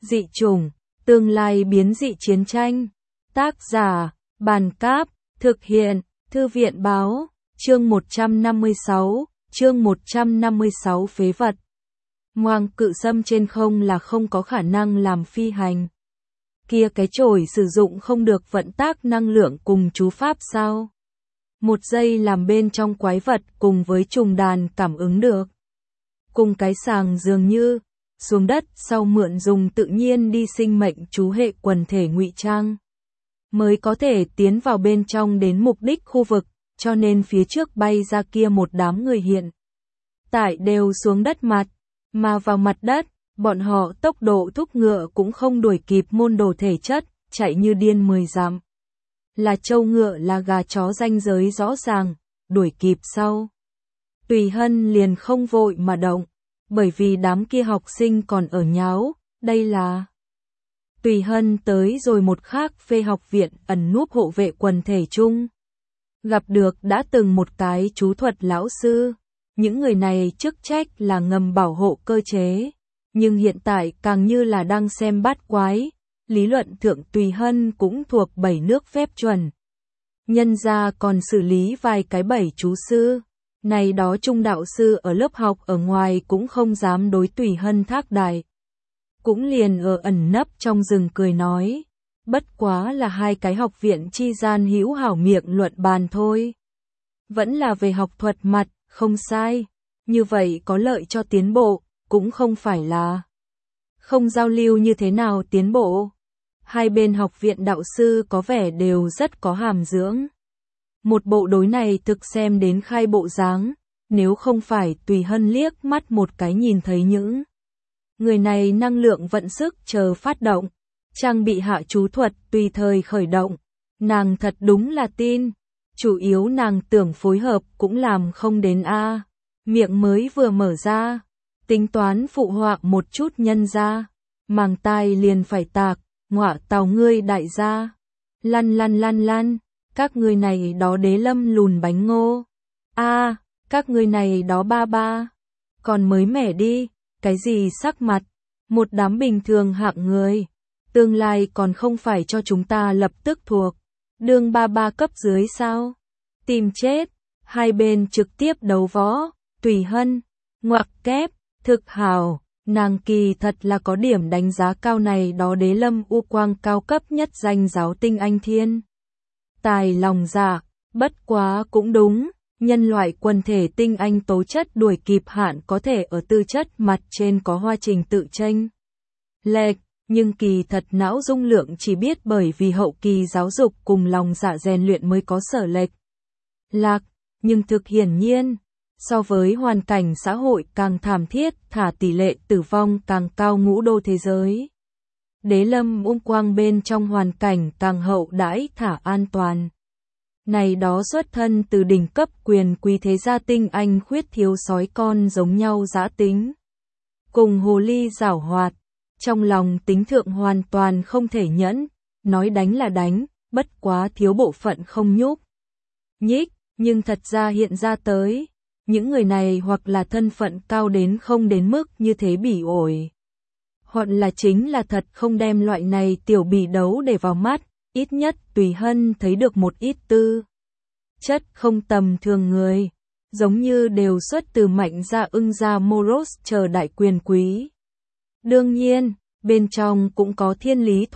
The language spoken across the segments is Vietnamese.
Dị chủng, tương lai biến dị chiến tranh. Tác giả, Bàn Cáp, thực hiện, Thư viện Báo, chương 156, phế vật. Ngoang cự xâm trên không là không có khả năng làm phi hành. Kia cái chổi sử dụng không được vận tác năng lượng cùng chú pháp sao? Một giây làm bên trong quái vật cùng với trùng đàn cảm ứng được. Cùng cái sàng dường như, xuống đất sau mượn dùng tự nhiên đi sinh mệnh chú hệ quần thể ngụy trang. Mới có thể tiến vào bên trong đến mục đích khu vực, cho nên phía trước bay ra kia một đám người hiện tại đều xuống đất mặt, mà vào mặt đất, bọn họ tốc độ thúc ngựa cũng không đuổi kịp môn đồ thể chất, chạy như điên 10 dặm. Là trâu ngựa là gà chó ranh giới rõ ràng, đuổi kịp sau. Tùy Hân liền không vội mà động, bởi vì đám kia học sinh còn ở nháo, đây là... Tùy Hân tới rồi một khác phê học viện ẩn núp hộ vệ quần thể chung. Gặp được đã từng một cái chú thuật lão sư, những người này chức trách là ngầm bảo hộ cơ chế, nhưng hiện tại càng như là đang xem bát quái, lý luận thượng Tùy Hân cũng thuộc 7 nước phép chuẩn. Nhân ra còn xử lý vài cái 7 chú sư, này đó trung đạo sư ở lớp học ở ngoài cũng không dám đối Tùy Hân thác đại. Cũng liền ở ẩn nấp trong rừng cười nói, bất quá là hai cái học viện chi gian hữu hảo miệng luận bàn thôi. Vẫn là về học thuật mặt, không sai, như vậy có lợi cho tiến bộ, cũng không phải là không giao lưu như thế nào tiến bộ. Hai bên học viện đạo sư có vẻ đều rất có hàm dưỡng. Một bộ đối này thực xem đến khai bộ dáng, nếu không phải Tùy Hân liếc mắt một cái nhìn thấy những người này năng lượng vận sức chờ phát động, trang bị hạ chú thuật tùy thời khởi động, nàng thật đúng là tin, chủ yếu nàng tưởng phối hợp cũng làm không đến a. Miệng mới vừa mở ra, tính toán phụ họa một chút nhân ra, màng tai liền phải tạc, ngọa tào ngươi đại gia, lăn, các ngươi này đó đế lâm lùn bánh ngô, a, các ngươi này đó ba, còn mới mẻ đi. Cái gì sắc mặt, một đám bình thường hạng người, tương lai còn không phải cho chúng ta lập tức thuộc, đường ba cấp dưới sao, tìm chết, hai bên trực tiếp đấu võ, Tùy Hân, ngoặc kép, thực hào, nàng kỳ thật là có điểm đánh giá cao này đó đế lâm u quang cao cấp nhất danh giáo tinh anh thiên. Tài lòng dạ, bất quá cũng đúng. Nhân loại quần thể tinh anh tố chất đuổi kịp hạn có thể ở tư chất mặt trên có hoa trình tự chênh lệch, nhưng kỳ thật não dung lượng chỉ biết bởi vì hậu kỳ giáo dục cùng lòng dạ rèn luyện mới có sở lệch lạc, nhưng thực hiển nhiên, so với hoàn cảnh xã hội càng thảm thiết thả tỷ lệ tử vong càng cao ngũ đô thế giới. Đế lâm quang bên trong hoàn cảnh càng hậu đãi thả an toàn. Này đó xuất thân từ đỉnh cấp quyền quý thế gia tinh anh khuyết thiếu sói con giống nhau dã tính. Cùng hồ ly giảo hoạt, trong lòng tính thượng hoàn toàn không thể nhẫn, nói đánh là đánh, bất quá thiếu bộ phận không nhúc nhích, nhưng thật ra hiện ra tới, những người này hoặc là thân phận cao đến không đến mức như thế bỉ ổi. Hoặc là chính là thật không đem loại này tiểu bỉ đấu để vào mắt. Ít nhất Tùy Hân thấy được một ít tư chất không tầm thường người, giống như đều xuất từ Mạnh gia Ưng gia Moros chờ đại quyền quý. Đương nhiên, bên trong cũng có Thiên Lý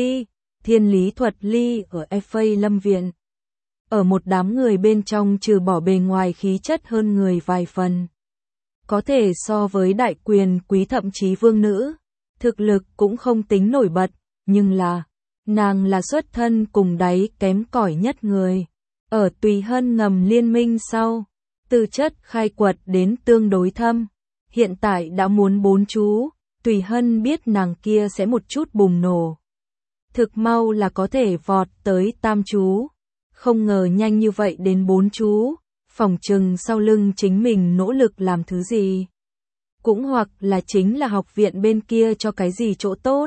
Thuật Ly ở FA Lâm Viện. Ở một đám người bên trong trừ bỏ bề ngoài khí chất hơn người vài phần. Có thể so với đại quyền quý thậm chí vương nữ, thực lực cũng không tính nổi bật, nhưng là nàng là xuất thân cùng đáy kém cỏi nhất người. Ở Tùy Hân ngầm liên minh sau, tư chất khai quật đến tương đối thâm. Hiện tại đã muốn 4 chú, Tùy Hân biết nàng kia sẽ một chút bùng nổ. Thực mau là có thể vọt tới 8 chú. Không ngờ nhanh như vậy đến 4 chú, phỏng chừng sau lưng chính mình nỗ lực làm thứ gì. Cũng hoặc là chính là học viện bên kia cho cái gì chỗ tốt.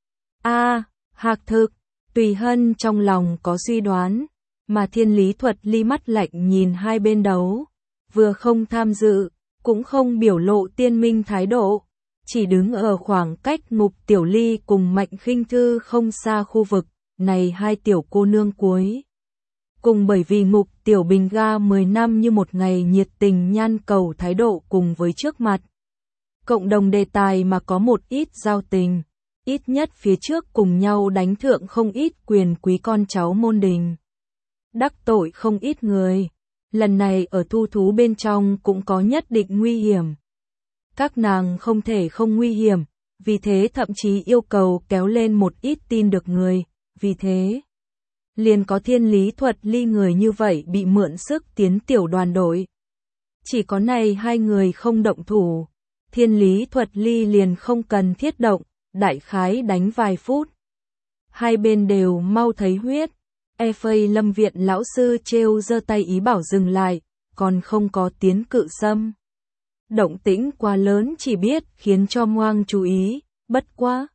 Hạc thực, Tùy Hân trong lòng có suy đoán, mà Thiên Lý Thuật Ly mắt lạnh nhìn hai bên đấu, vừa không tham dự, cũng không biểu lộ tiên minh thái độ, chỉ đứng ở khoảng cách Ngục Tiểu Ly cùng Mạnh Khinh Thư không xa khu vực này hai tiểu cô nương cuối. Cùng bởi vì Ngục Tiểu Bình ga 10 năm như một ngày nhiệt tình nhan cầu thái độ cùng với trước mặt. Cộng đồng đề tài mà có một ít giao tình, ít nhất phía trước cùng nhau đánh thượng không ít quyền quý con cháu môn đình. Đắc tội không ít người, lần này ở thu thú bên trong cũng có nhất định nguy hiểm. Các nàng không thể không nguy hiểm, vì thế thậm chí yêu cầu kéo lên một ít tin được người, vì thế liền có Thiên Lý Thuật Ly người như vậy bị mượn sức tiến tiểu đoàn đội. Chỉ có này hai người không động thủ, Thiên Lý Thuật Ly liền không cần thiết động, đại khái đánh vài phút. Hai bên đều mau thấy huyết, FA Lâm Viện lão sư trêu giơ tay ý bảo dừng lại, còn không có tiến cự xâm. Động tĩnh quá lớn chỉ biết khiến cho Ngoang chú ý, bất quá.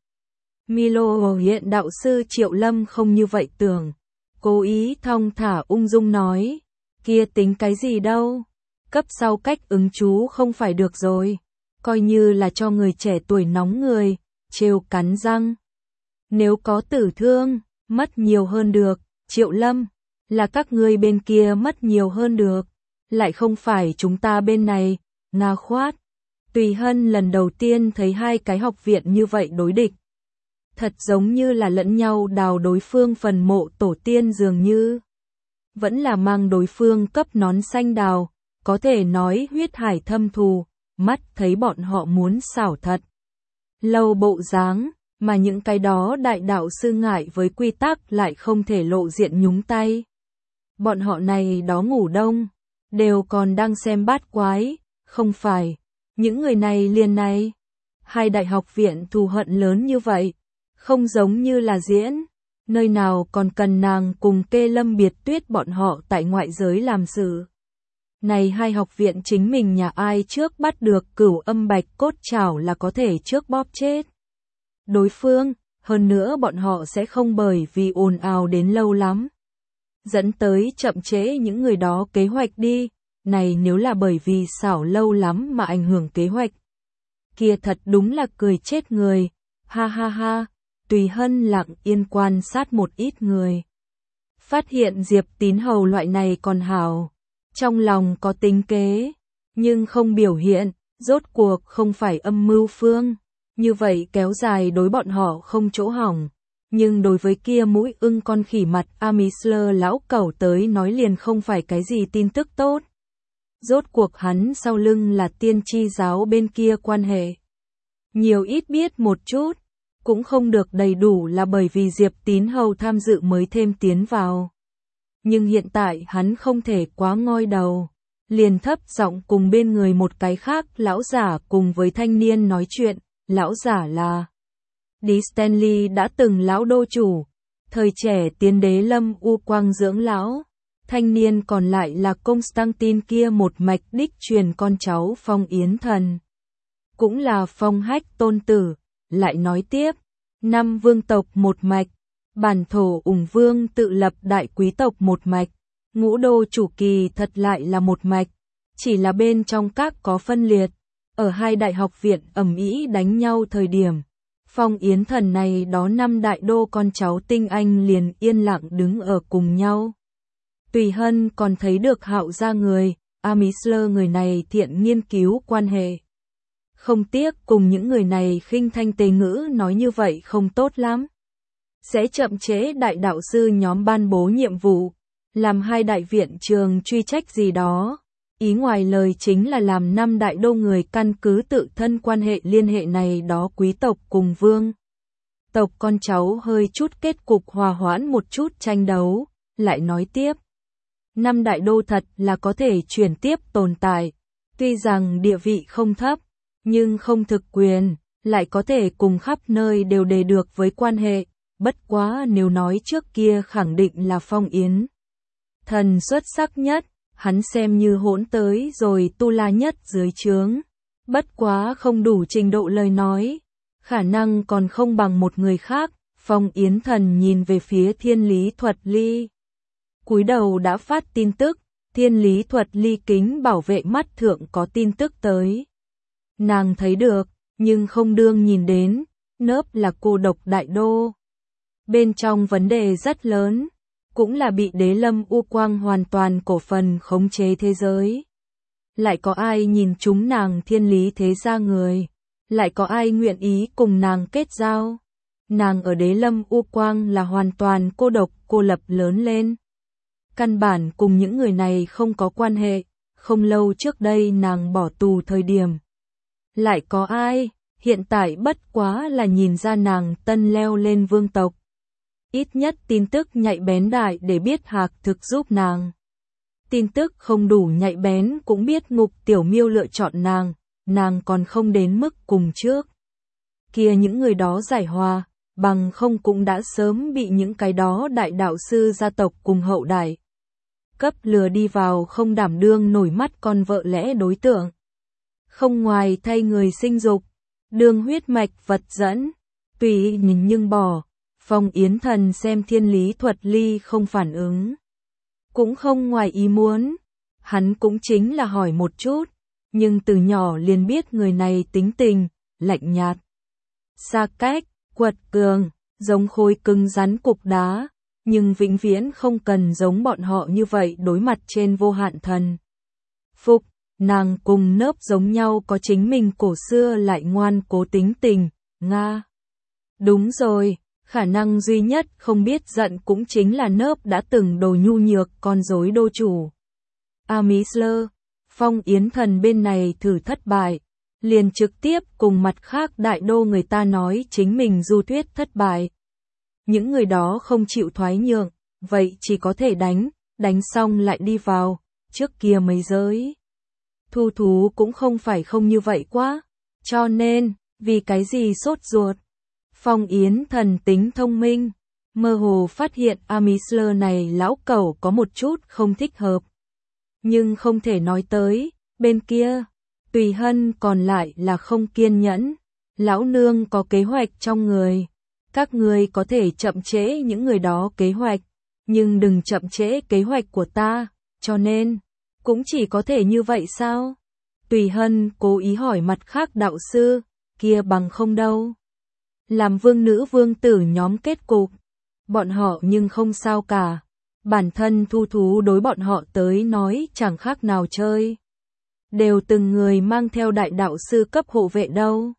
Milo hiện đạo sư Triệu Lâm không như vậy tưởng, cố ý thong thả ung dung nói, kia tính cái gì đâu, cấp sau cách ứng chú không phải được rồi, coi như là cho người trẻ tuổi nóng người, trêu cắn răng. Nếu có tử thương, mất nhiều hơn được, Triệu Lâm, là các ngươi bên kia mất nhiều hơn được, lại không phải chúng ta bên này, Nga khoát. Tùy Hân lần đầu tiên thấy hai cái học viện như vậy đối địch. Thật giống như là lẫn nhau đào đối phương phần mộ tổ tiên dường như. Vẫn là mang đối phương cấp nón xanh đào, có thể nói huyết hải thâm thù, mắt thấy bọn họ muốn xảo thật. Lâu bộ dáng, mà những cái đó đại đạo sư ngại với quy tắc lại không thể lộ diện nhúng tay. Bọn họ này đó ngủ đông, đều còn đang xem bát quái, không phải, những người này liền này. Hai đại học viện thù hận lớn như vậy, không giống như là diễn, nơi nào còn cần nàng cùng Kê Lâm Biệt Tuyết bọn họ tại ngoại giới làm sự. Này hai học viện chính mình nhà ai trước bắt được Cửu Âm Bạch Cốt Trảo là có thể trước bóp chết đối phương, hơn nữa bọn họ sẽ không bởi vì ồn ào đến lâu lắm, dẫn tới chậm trễ những người đó kế hoạch đi, này nếu là bởi vì xảo lâu lắm mà ảnh hưởng kế hoạch. Kia thật đúng là cười chết người, ha ha ha, Tùy Hân lặng yên quan sát một ít người. Phát hiện Diệp Tín Hầu loại này còn hảo, trong lòng có tính kế, nhưng không biểu hiện, rốt cuộc không phải âm mưu phương. Như vậy kéo dài đối bọn họ không chỗ hỏng, nhưng đối với kia mũi ưng con khỉ mặt Amisler lão cẩu tới nói liền không phải cái gì tin tức tốt. Rốt cuộc hắn sau lưng là tiên tri giáo bên kia quan hệ. Nhiều ít biết một chút, cũng không được đầy đủ là bởi vì Diệp Tín Hầu tham dự mới thêm tiến vào. Nhưng hiện tại hắn không thể quá ngoi đầu, liền thấp giọng cùng bên người một cái khác lão giả cùng với thanh niên nói chuyện. Lão giả là Đi Stanley đã từng lão đô chủ, thời trẻ tiên đế Lâm U Quang dưỡng lão, thanh niên còn lại là Constantine kia một mạch đích truyền con cháu Phong Yến Thần. Cũng là Phong Hách tôn tử, lại nói tiếp, 5 vương tộc một mạch, bản thổ Ủng Vương tự lập đại quý tộc một mạch, Ngũ đô chủ kỳ thật lại là một mạch, chỉ là bên trong các có phân liệt. Ở hai đại học viện ầm ĩ đánh nhau thời điểm, Phong Yến Thần này đó 5 đại đô con cháu tinh anh liền yên lặng đứng ở cùng nhau. Tùy Hân còn thấy được Hạo gia người, Amisler người này thiện nghiên cứu quan hệ. Không tiếc cùng những người này khinh thanh tế ngữ nói như vậy không tốt lắm. Sẽ chậm trễ đại đạo sư nhóm ban bố nhiệm vụ, làm hai đại viện trường truy trách gì đó. Ý ngoài lời chính là làm 5 đại đô người căn cứ tự thân quan hệ liên hệ này đó quý tộc cùng vương tộc con cháu hơi chút kết cục hòa hoãn một chút tranh đấu, lại nói tiếp. 5 đại đô thật là có thể chuyển tiếp tồn tại, tuy rằng địa vị không thấp, nhưng không thực quyền, lại có thể cùng khắp nơi đều đề được với quan hệ, bất quá nếu nói trước kia khẳng định là Phong Yến Thần xuất sắc nhất. Hắn xem như hỗn tới rồi tu la nhất dưới trướng. Bất quá không đủ trình độ lời nói. Khả năng còn không bằng một người khác. Phong Yến Thần nhìn về phía Thiên Lý Thuật Ly. Cúi đầu đã phát tin tức. Thiên Lý Thuật Ly kính bảo vệ mắt thượng có tin tức tới. Nàng thấy được. nhưng không đương nhìn đến, nớp là cô độc đại đô. Bên trong vấn đề rất lớn, cũng là bị Đế Lâm U Quang hoàn toàn cổ phần khống chế thế giới. Lại có ai nhìn chúng nàng thiên lý thế gia người, lại có ai nguyện ý cùng nàng kết giao. Nàng ở Đế Lâm U Quang là hoàn toàn cô độc, cô lập lớn lên. Căn bản cùng những người này không có quan hệ, không lâu trước đây nàng bỏ tù thời điểm. Lại có ai, hiện tại bất quá là nhìn ra nàng tân leo lên vương tộc. Ít nhất tin tức nhạy bén đại để biết Hạc thực giúp nàng. Tin tức không đủ nhạy bén cũng biết Ngục Tiểu Miêu lựa chọn nàng còn không đến mức cùng trước. Kia những người đó giải hòa, bằng không cũng đã sớm bị những cái đó đại đạo sư gia tộc cùng hậu đại cấp lừa đi vào không đảm đương nổi mắt con vợ lẽ đối tượng. Không ngoài thay người sinh dục, đương huyết mạch vật dẫn, tùy nhìn nhưng bỏ. Phong Yến Thần xem thiên lý thuật ly không phản ứng. Cũng không ngoài ý muốn, hắn cũng chính là hỏi một chút, nhưng từ nhỏ liền biết người này tính tình, lạnh nhạt. Xa cách, quật cường, giống khối cứng rắn cục đá, nhưng vĩnh viễn không cần giống bọn họ như vậy đối mặt trên vô hạn thần. Phục, nàng cùng nớp giống nhau có chính mình cổ xưa lại ngoan cố tính tình, Nga. Đúng rồi. Khả năng duy nhất không biết giận cũng chính là nớp đã từng đồ nhu nhược con rối đô chủ. Amisler, Phong Yến Thần bên này thử thất bại, liền trực tiếp cùng mặt khác đại đô người ta nói chính mình du thuyết thất bại. Những người đó không chịu thoái nhượng, vậy chỉ có thể đánh xong lại đi vào, trước kia mấy giới. Thu thú cũng không phải không như vậy quá, cho nên, vì cái gì sốt ruột. Phong Yến Thần tính thông minh, mơ hồ phát hiện Amisler này lão cẩu có một chút không thích hợp. Nhưng không thể nói tới, bên kia, Tùy Hân còn lại là không kiên nhẫn. Lão nương có kế hoạch trong người. Các người có thể chậm trễ những người đó kế hoạch, nhưng đừng chậm trễ kế hoạch của ta, cho nên, cũng chỉ có thể như vậy sao? Tùy Hân cố ý hỏi mặt khác đạo sư, kia bằng không đâu. Làm vương nữ vương tử nhóm kết cục, bọn họ nhưng không sao cả. Bản thân thu thú đối bọn họ tới nói chẳng khác nào chơi. Đều từng người mang theo đại đạo sư cấp hộ vệ đâu.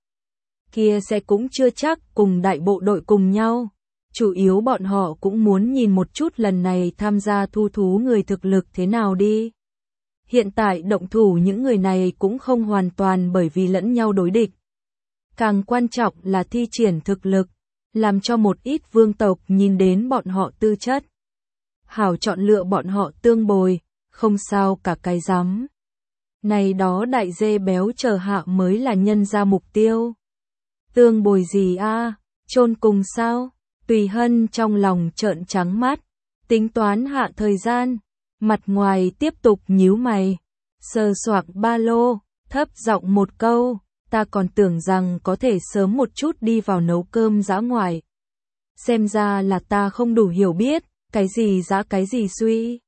Kia sẽ cũng chưa chắc cùng đại bộ đội cùng nhau. Chủ yếu bọn họ cũng muốn nhìn một chút lần này tham gia thu thú người thực lực thế nào đi. Hiện tại động thủ những người này cũng không hoàn toàn bởi vì lẫn nhau đối địch. Càng quan trọng là thi triển thực lực, làm cho một ít vương tộc nhìn đến bọn họ tư chất. Hảo chọn lựa bọn họ tương bồi, không sao cả cái rắm. Này đó đại dê béo chờ hạ mới là nhân ra mục tiêu. Tương bồi gì a? Chôn cùng sao? Tùy Hân trong lòng trợn trắng mắt, tính toán hạ thời gian, mặt ngoài tiếp tục nhíu mày, sờ soạng ba lô, thấp giọng một câu, ta còn tưởng rằng có thể sớm một chút đi vào nấu cơm dã ngoại. Xem ra là ta không đủ hiểu biết, cái gì dã cái gì suy.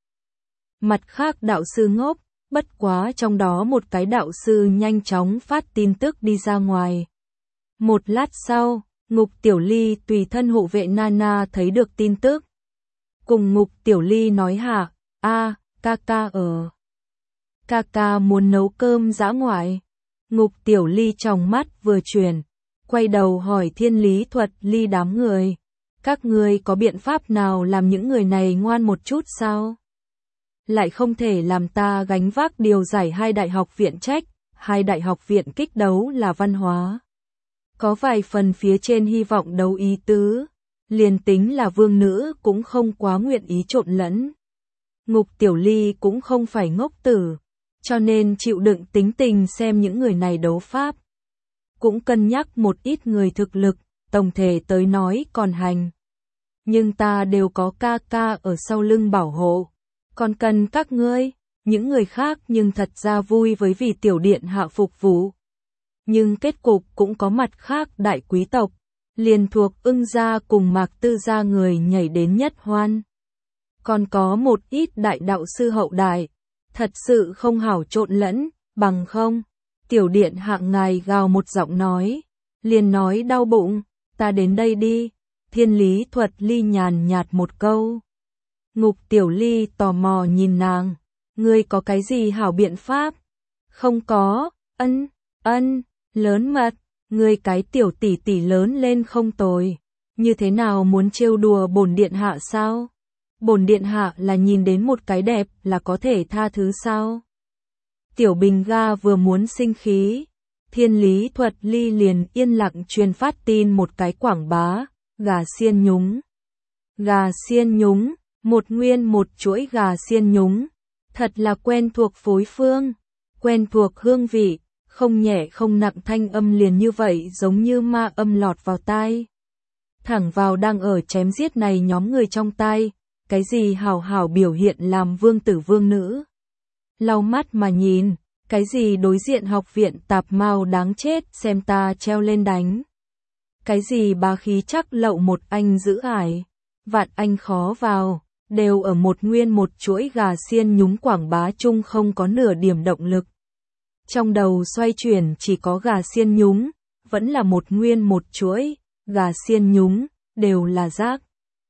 Mặt khác đạo sư ngốc, bất quá trong đó một cái đạo sư nhanh chóng phát tin tức đi ra ngoài. Một lát sau, Ngục Tiểu Ly tùy thân hộ vệ Nana thấy được tin tức. Cùng Ngục Tiểu Ly nói hả, ca ca ở. Ca ca muốn nấu cơm dã ngoại. Ngục Tiểu Ly trong mắt vừa chuyển, quay đầu hỏi Thiên Lý Thuật Ly đám người. Các người có biện pháp nào làm những người này ngoan một chút sao? Lại không thể làm ta gánh vác điều giải 2 đại học viện trách, 2 đại học viện kích đấu là văn hóa. Có vài phần phía trên hy vọng đấu ý tứ, liền tính là vương nữ cũng không quá nguyện ý trộn lẫn. Ngục Tiểu Ly cũng không phải ngốc tử, cho nên chịu đựng tính tình xem những người này đấu pháp. Cũng cân nhắc một ít người thực lực, tổng thể tới nói còn hành. Nhưng ta đều có ca ca ở sau lưng bảo hộ, còn cần các ngươi, những người khác nhưng thật ra vui với vì tiểu điện hạ phục vụ. Nhưng kết cục cũng có mặt khác đại quý tộc, liền thuộc Ưng gia cùng Mạc Tư gia người nhảy đến nhất hoan. Còn có một ít đại đạo sư hậu đại, thật sự không hảo trộn lẫn, bằng không, Tiểu điện hạ ngài gào một giọng nói, liền nói đau bụng, ta đến đây đi. Thiên Lý Thuật Ly nhàn nhạt một câu. Ngục Tiểu Ly tò mò nhìn nàng, ngươi có cái gì hảo biện pháp? Không có, lớn mật, ngươi cái tiểu tỷ tỷ lớn lên không tồi, như thế nào muốn trêu đùa bổn điện hạ sao? Bổn điện hạ là nhìn đến một cái đẹp là có thể tha thứ sao? Tiểu Bình Ga vừa muốn sinh khí, Thiên Lý Thuật Ly liền yên lặng truyền phát tin một cái quảng bá, gà xiên nhúng. Gà xiên nhúng, một nguyên một chuỗi gà xiên nhúng, thật là quen thuộc phối phương, quen thuộc hương vị, không nhẹ không nặng, thanh âm liền như vậy giống như ma âm lọt vào tai. Thẳng vào đang ở chém giết này nhóm người trong tai, cái gì hảo hảo biểu hiện làm vương tử vương nữ. Lau mắt mà nhìn, cái gì đối diện học viện tạp mao đáng chết xem ta treo lên đánh. Cái gì bá khí chắc lậu một anh giữ ải, vạn anh khó vào, đều ở một nguyên một chuỗi gà xiên nhúng quảng bá chung không có nửa điểm động lực. Trong đầu xoay chuyển chỉ có gà xiên nhúng, vẫn là một nguyên một chuỗi, gà xiên nhúng, đều là rác.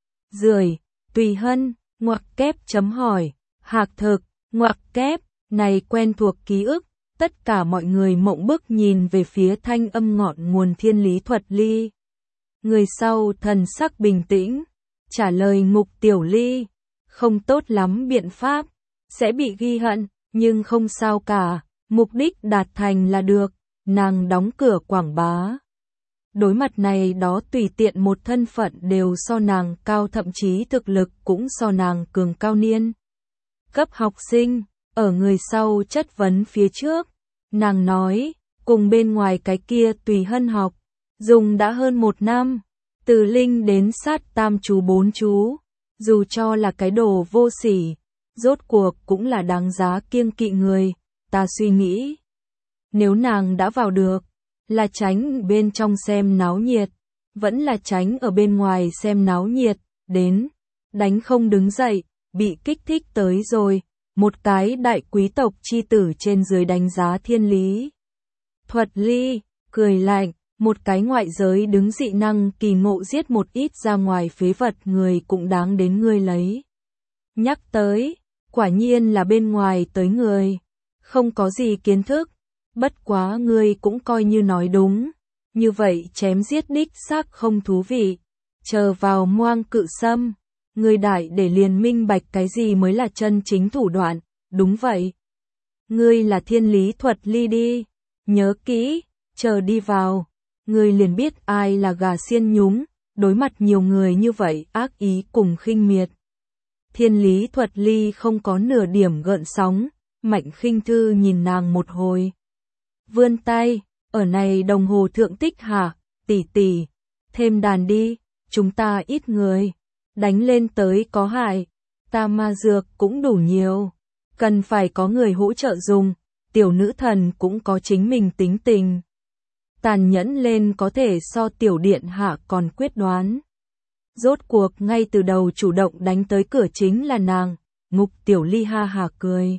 Rưởi, Tùy Hân, ngoặc kép chấm hỏi, Hạc Thực, ngoặc kép, này quen thuộc ký ức, tất cả mọi người mộng bức nhìn về phía thanh âm ngọn nguồn Thiên Lý Thuật Ly. Người sau thần sắc bình tĩnh, trả lời Ngục Tiểu Ly, không tốt lắm biện pháp, sẽ bị ghi hận, nhưng không sao cả, mục đích đạt thành là được, nàng đóng cửa quảng bá. Đối mặt này đó tùy tiện một thân phận đều so nàng cao, thậm chí thực lực cũng so nàng cường cao niên. Cấp học sinh, ở người sau chất vấn phía trước, nàng nói, cùng bên ngoài cái kia Tùy Hân học, dùng đã hơn 1 năm, từ linh đến sát tam chú 4 chú, dù cho là cái đồ vô sỉ, rốt cuộc cũng là đáng giá kiêng kỵ người, ta suy nghĩ. Nếu nàng đã vào được, là tránh bên trong xem náo nhiệt, vẫn là tránh ở bên ngoài xem náo nhiệt, đến, đánh không đứng dậy, bị kích thích tới rồi, một cái đại quý tộc chi tử trên dưới đánh giá Thiên Lý Thuật Ly, cười lạnh, một cái ngoại giới đứng dị năng kỳ ngộ giết một ít ra ngoài phế vật người cũng đáng đến ngươi lấy. Nhắc tới, quả nhiên là bên ngoài tới người, không có gì kiến thức, bất quá ngươi cũng coi như nói đúng, như vậy chém giết đích xác không thú vị, chờ vào Moang Cự Sâm, ngươi đại để liền minh bạch cái gì mới là chân chính thủ đoạn, đúng vậy. Ngươi là Thiên Lý Thuật Ly đi, nhớ kỹ, chờ đi vào, ngươi liền biết ai là gà xiên nhúng, đối mặt nhiều người như vậy ác ý cùng khinh miệt. Thiên Lý Thuật Ly không có nửa điểm gợn sóng, Mạnh Khinh Thư nhìn nàng một hồi. Vươn tay, ở này đồng hồ thượng tích hả, tỷ tỷ, thêm đàn đi, chúng ta ít người, đánh lên tới có hại, ta ma dược cũng đủ nhiều, cần phải có người hỗ trợ dùng, tiểu nữ thần cũng có chính mình tính tình. Tàn nhẫn lên có thể so tiểu điện hạ còn quyết đoán. Rốt cuộc ngay từ đầu chủ động đánh tới cửa chính là nàng, Ngục Tiểu Ly ha hà cười.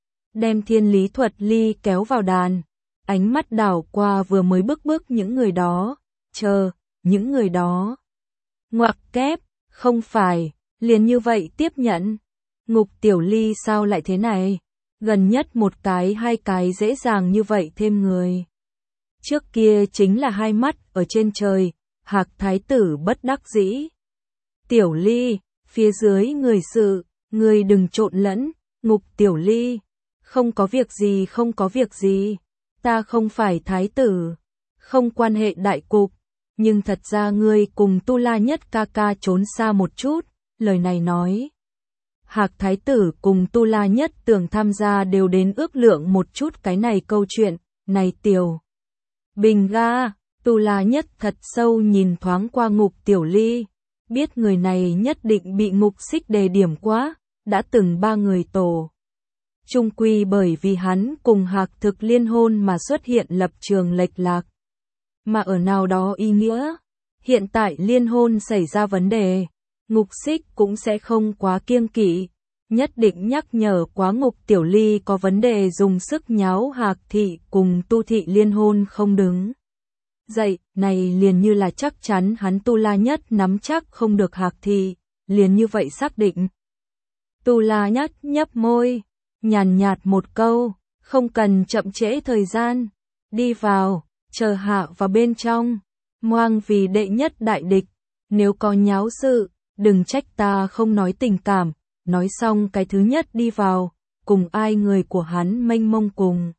Đem Thiên Lý Thuật Ly kéo vào đàn, ánh mắt đảo qua vừa mới bức những người đó, chờ, những người đó. Ngoặc kép, không phải, liền như vậy tiếp nhận. Ngục Tiểu Ly sao lại thế này? Gần nhất một cái hai cái dễ dàng như vậy thêm người. Trước kia chính là hai mắt ở trên trời, Hạc Thái tử bất đắc dĩ. Tiểu Ly, phía dưới người sự, người đừng trộn lẫn, Ngục Tiểu Ly. Không có việc gì, không có việc gì, ta không phải thái tử, không quan hệ đại cục, nhưng thật ra ngươi cùng Tu La Nhất ca ca trốn xa một chút, lời này nói. Hạc Thái tử cùng Tu La Nhất tưởng tham gia đều đến ước lượng một chút cái này câu chuyện, này Tiểu Bình Ga, Tu La Nhất thật sâu nhìn thoáng qua Ngục Tiểu Ly, biết người này nhất định bị Ngục Xích đề điểm quá, đã từng 3 người tổ. Chung quy bởi vì hắn cùng Hạc Thực liên hôn mà xuất hiện lập trường lệch lạc. Mà ở nào đó ý nghĩa, hiện tại liên hôn xảy ra vấn đề, Ngục Xích cũng sẽ không quá kiêng kỵ, nhất định nhắc nhở quá Ngục Tiểu Ly có vấn đề dùng sức nháo Hạc Thị cùng Tu Thị liên hôn không đứng dậy, này liền như là chắc chắn hắn Tu La Nhất nắm chắc không được Hạc Thị, liền như vậy xác định. Tu La Nhất nhấp môi, nhàn nhạt một câu, không cần chậm trễ thời gian, đi vào, chờ hạ vào bên trong, moang vì đệ nhất đại địch, nếu có nháo sự, đừng trách ta không nói tình cảm, nói xong cái thứ nhất đi vào, cùng ai người của hắn mênh mông cùng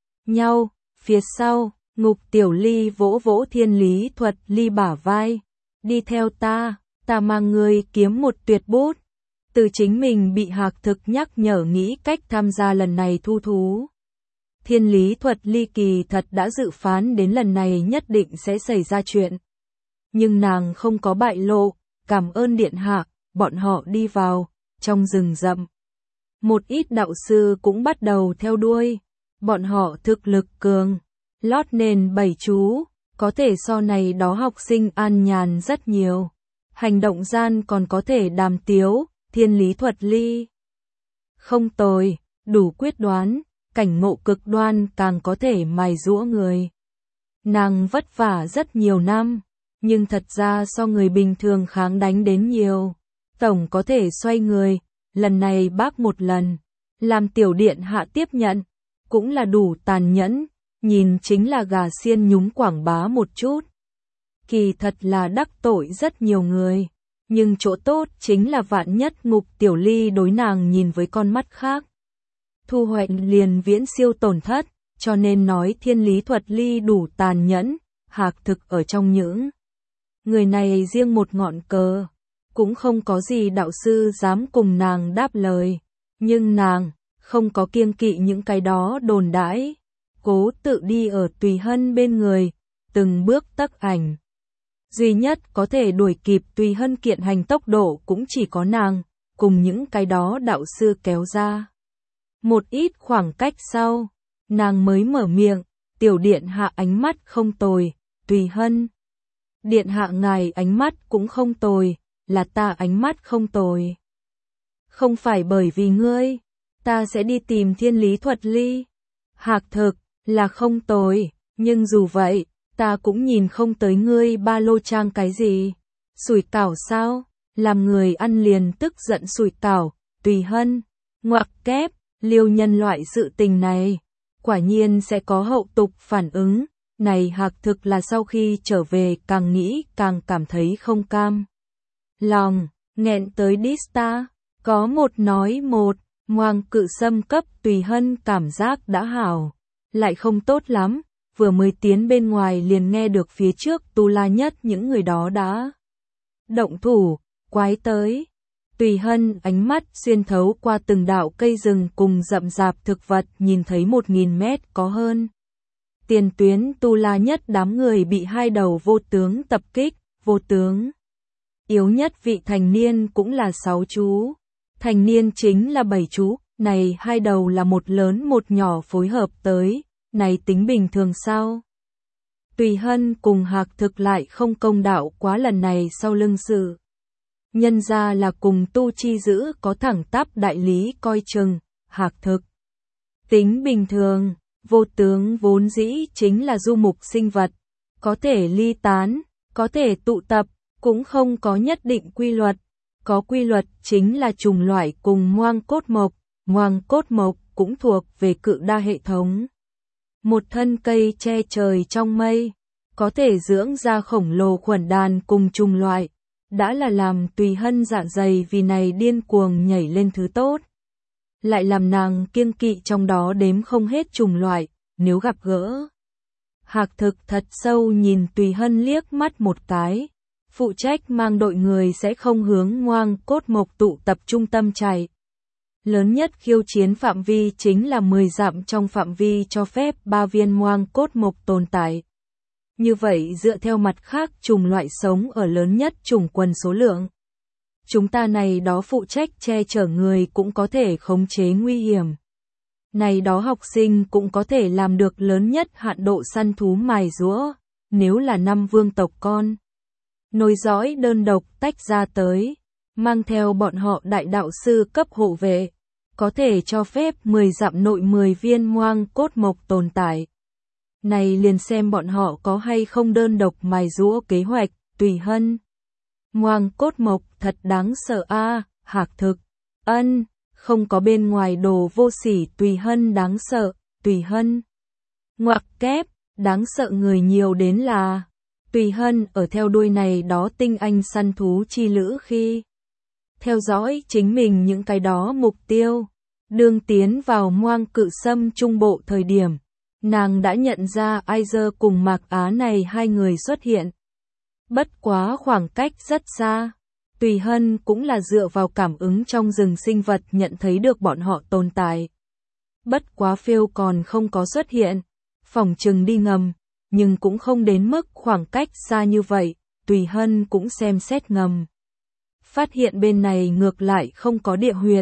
nhau, phía sau, Ngục Tiểu Ly vỗ vỗ Thiên Lý Thuật Ly bả vai, đi theo ta mang ngươi kiếm một tuyệt bút. Từ chính mình bị Hạc Thực nhắc nhở nghĩ cách tham gia lần này thu thú. Thiên Lý Thuật Ly kỳ thật đã dự phán đến lần này nhất định sẽ xảy ra chuyện. Nhưng nàng không có bại lộ, cảm ơn điện hạ, bọn họ đi vào, trong rừng rậm. Một ít đạo sư cũng bắt đầu theo đuôi, bọn họ thực lực cường, lót nền 7 chú, có thể so này đó học sinh an nhàn rất nhiều. Hành động gian còn có thể đàm tiếu, Thiên Lý Thuật Ly. Không tồi, đủ quyết đoán, cảnh ngộ cực đoan càng có thể mài giũa người. Nàng vất vả rất nhiều năm, nhưng thật ra so người bình thường kháng đánh đến nhiều. Tổng có thể xoay người, lần này bác một lần, làm tiểu điện hạ tiếp nhận, cũng là đủ tàn nhẫn, nhìn chính là gà xiên nhúng quảng bá một chút. Kỳ thật là đắc tội rất nhiều người, nhưng chỗ tốt chính là vạn nhất Ngục Tiểu Ly đối nàng nhìn với con mắt khác. Thu hoạch liền viễn siêu tổn thất, cho nên nói Thiên Lý Thuật Ly đủ tàn nhẫn, Hạc Thực ở trong những người này riêng một ngọn cờ, cũng không có gì đạo sư dám cùng nàng đáp lời, nhưng nàng không có kiêng kỵ những cái đó đồn đãi, cố tự đi ở Tùy Hân bên người, từng bước tắc ảnh. Duy nhất có thể đuổi kịp Tùy Hân kiện hành tốc độ cũng chỉ có nàng, cùng những cái đó đạo sư kéo ra. Một ít khoảng cách sau, nàng mới mở miệng, tiểu điện hạ ánh mắt không tồi, Tùy Hân. Điện hạ ngài ánh mắt cũng không tồi, là ta ánh mắt không tồi. Không phải bởi vì ngươi, ta sẽ đi tìm Thiên Lý Thuật Ly. Hạc Thực, là không tồi, nhưng dù vậy, ta cũng nhìn không tới ngươi ba lô trang cái gì. Sủi cảo sao? Làm người ăn liền tức giận sủi cảo, Tùy Hân. Ngoặc kép, liêu nhân loại sự tình này, quả nhiên sẽ có hậu tục phản ứng. Này Hạc Thực là sau khi trở về càng nghĩ càng cảm thấy không cam lòng, nghẹn tới Dista, có một nói một, Moang Cự Sâm cấp Tùy Hân cảm giác đã hảo, lại không tốt lắm, vừa mới tiến bên ngoài liền nghe được phía trước Tu La Nhất những người đó đã động thủ, quái tới. Tùy Hân ánh mắt xuyên thấu qua từng đạo cây rừng cùng rậm rạp thực vật nhìn thấy 1000 mét có hơn. Tiền tuyến Tu La Nhất đám người bị hai đầu vô tướng tập kích, vô tướng. Yếu nhất vị thành niên cũng là 6 chú. Thành niên chính là 7 chú, này hai đầu là một lớn một nhỏ phối hợp tới, này tính bình thường sao? Tùy Hân cùng Hạc Thực lại không công đạo quá lần này sau lưng sự. Nhân ra là cùng Tu Chi Dữ có thẳng tắp đại lý coi chừng, Hạc Thực. Tính bình thường, vô tướng vốn dĩ chính là du mục sinh vật, có thể ly tán, có thể tụ tập, cũng không có nhất định quy luật. Có quy luật chính là chủng loại cùng Moang cốt mộc cũng thuộc về Cự Đa hệ thống. Một thân cây che trời trong mây, có thể dưỡng ra khổng lồ khuẩn đàn cùng chủng loại, đã là làm Tùy Hân dạ dày vì này điên cuồng nhảy lên thứ tốt. Lại làm nàng kiêng kỵ trong đó đếm không hết chủng loại, nếu gặp gỡ. Hạc Thực thật sâu nhìn Tùy Hân liếc mắt một cái. Phụ trách mang đội người sẽ không hướng Moang cốt mộc tụ tập trung tâm chạy. Lớn nhất khiêu chiến phạm vi chính là 10 dặm trong phạm vi cho phép 3 viên Moang cốt mộc tồn tại. Như vậy dựa theo mặt khác chủng loại sống ở lớn nhất chủng quần số lượng. Chúng ta này đó phụ trách che chở người cũng có thể khống chế nguy hiểm. Này đó học sinh cũng có thể làm được lớn nhất hạn độ săn thú mài giũa, nếu là 5 vương tộc con. Nối dõi đơn độc tách ra tới, mang theo bọn họ đại đạo sư cấp hộ vệ, có thể cho phép 10 dặm nội 10 viên Hoang cốt mộc tồn tại. Này liền xem bọn họ có hay không đơn độc mài giũa kế hoạch, Tùy Hân. Hoang cốt mộc thật đáng sợ a, Hạc Thực. Ân, không có bên ngoài đồ vô sỉ Tùy Hân đáng sợ, Tùy Hân. Ngoặc kép, đáng sợ người nhiều đến là. Tùy Hân ở theo đuôi này đó tinh anh săn thú chi lữ khi theo dõi chính mình những cái đó mục tiêu. Đương tiến vào Hoang Cự Sâm trung bộ thời điểm, nàng đã nhận ra Aizer cùng Mạc Á này hai người xuất hiện. Bất quá khoảng cách rất xa, Tùy Hân cũng là dựa vào cảm ứng trong rừng sinh vật nhận thấy được bọn họ tồn tại. Bất quá Phêu còn không có xuất hiện, phỏng chừng đi ngầm, nhưng cũng không đến mức khoảng cách xa như vậy, Tùy Hân cũng xem xét ngầm. Phát hiện bên này ngược lại không có địa huyệt,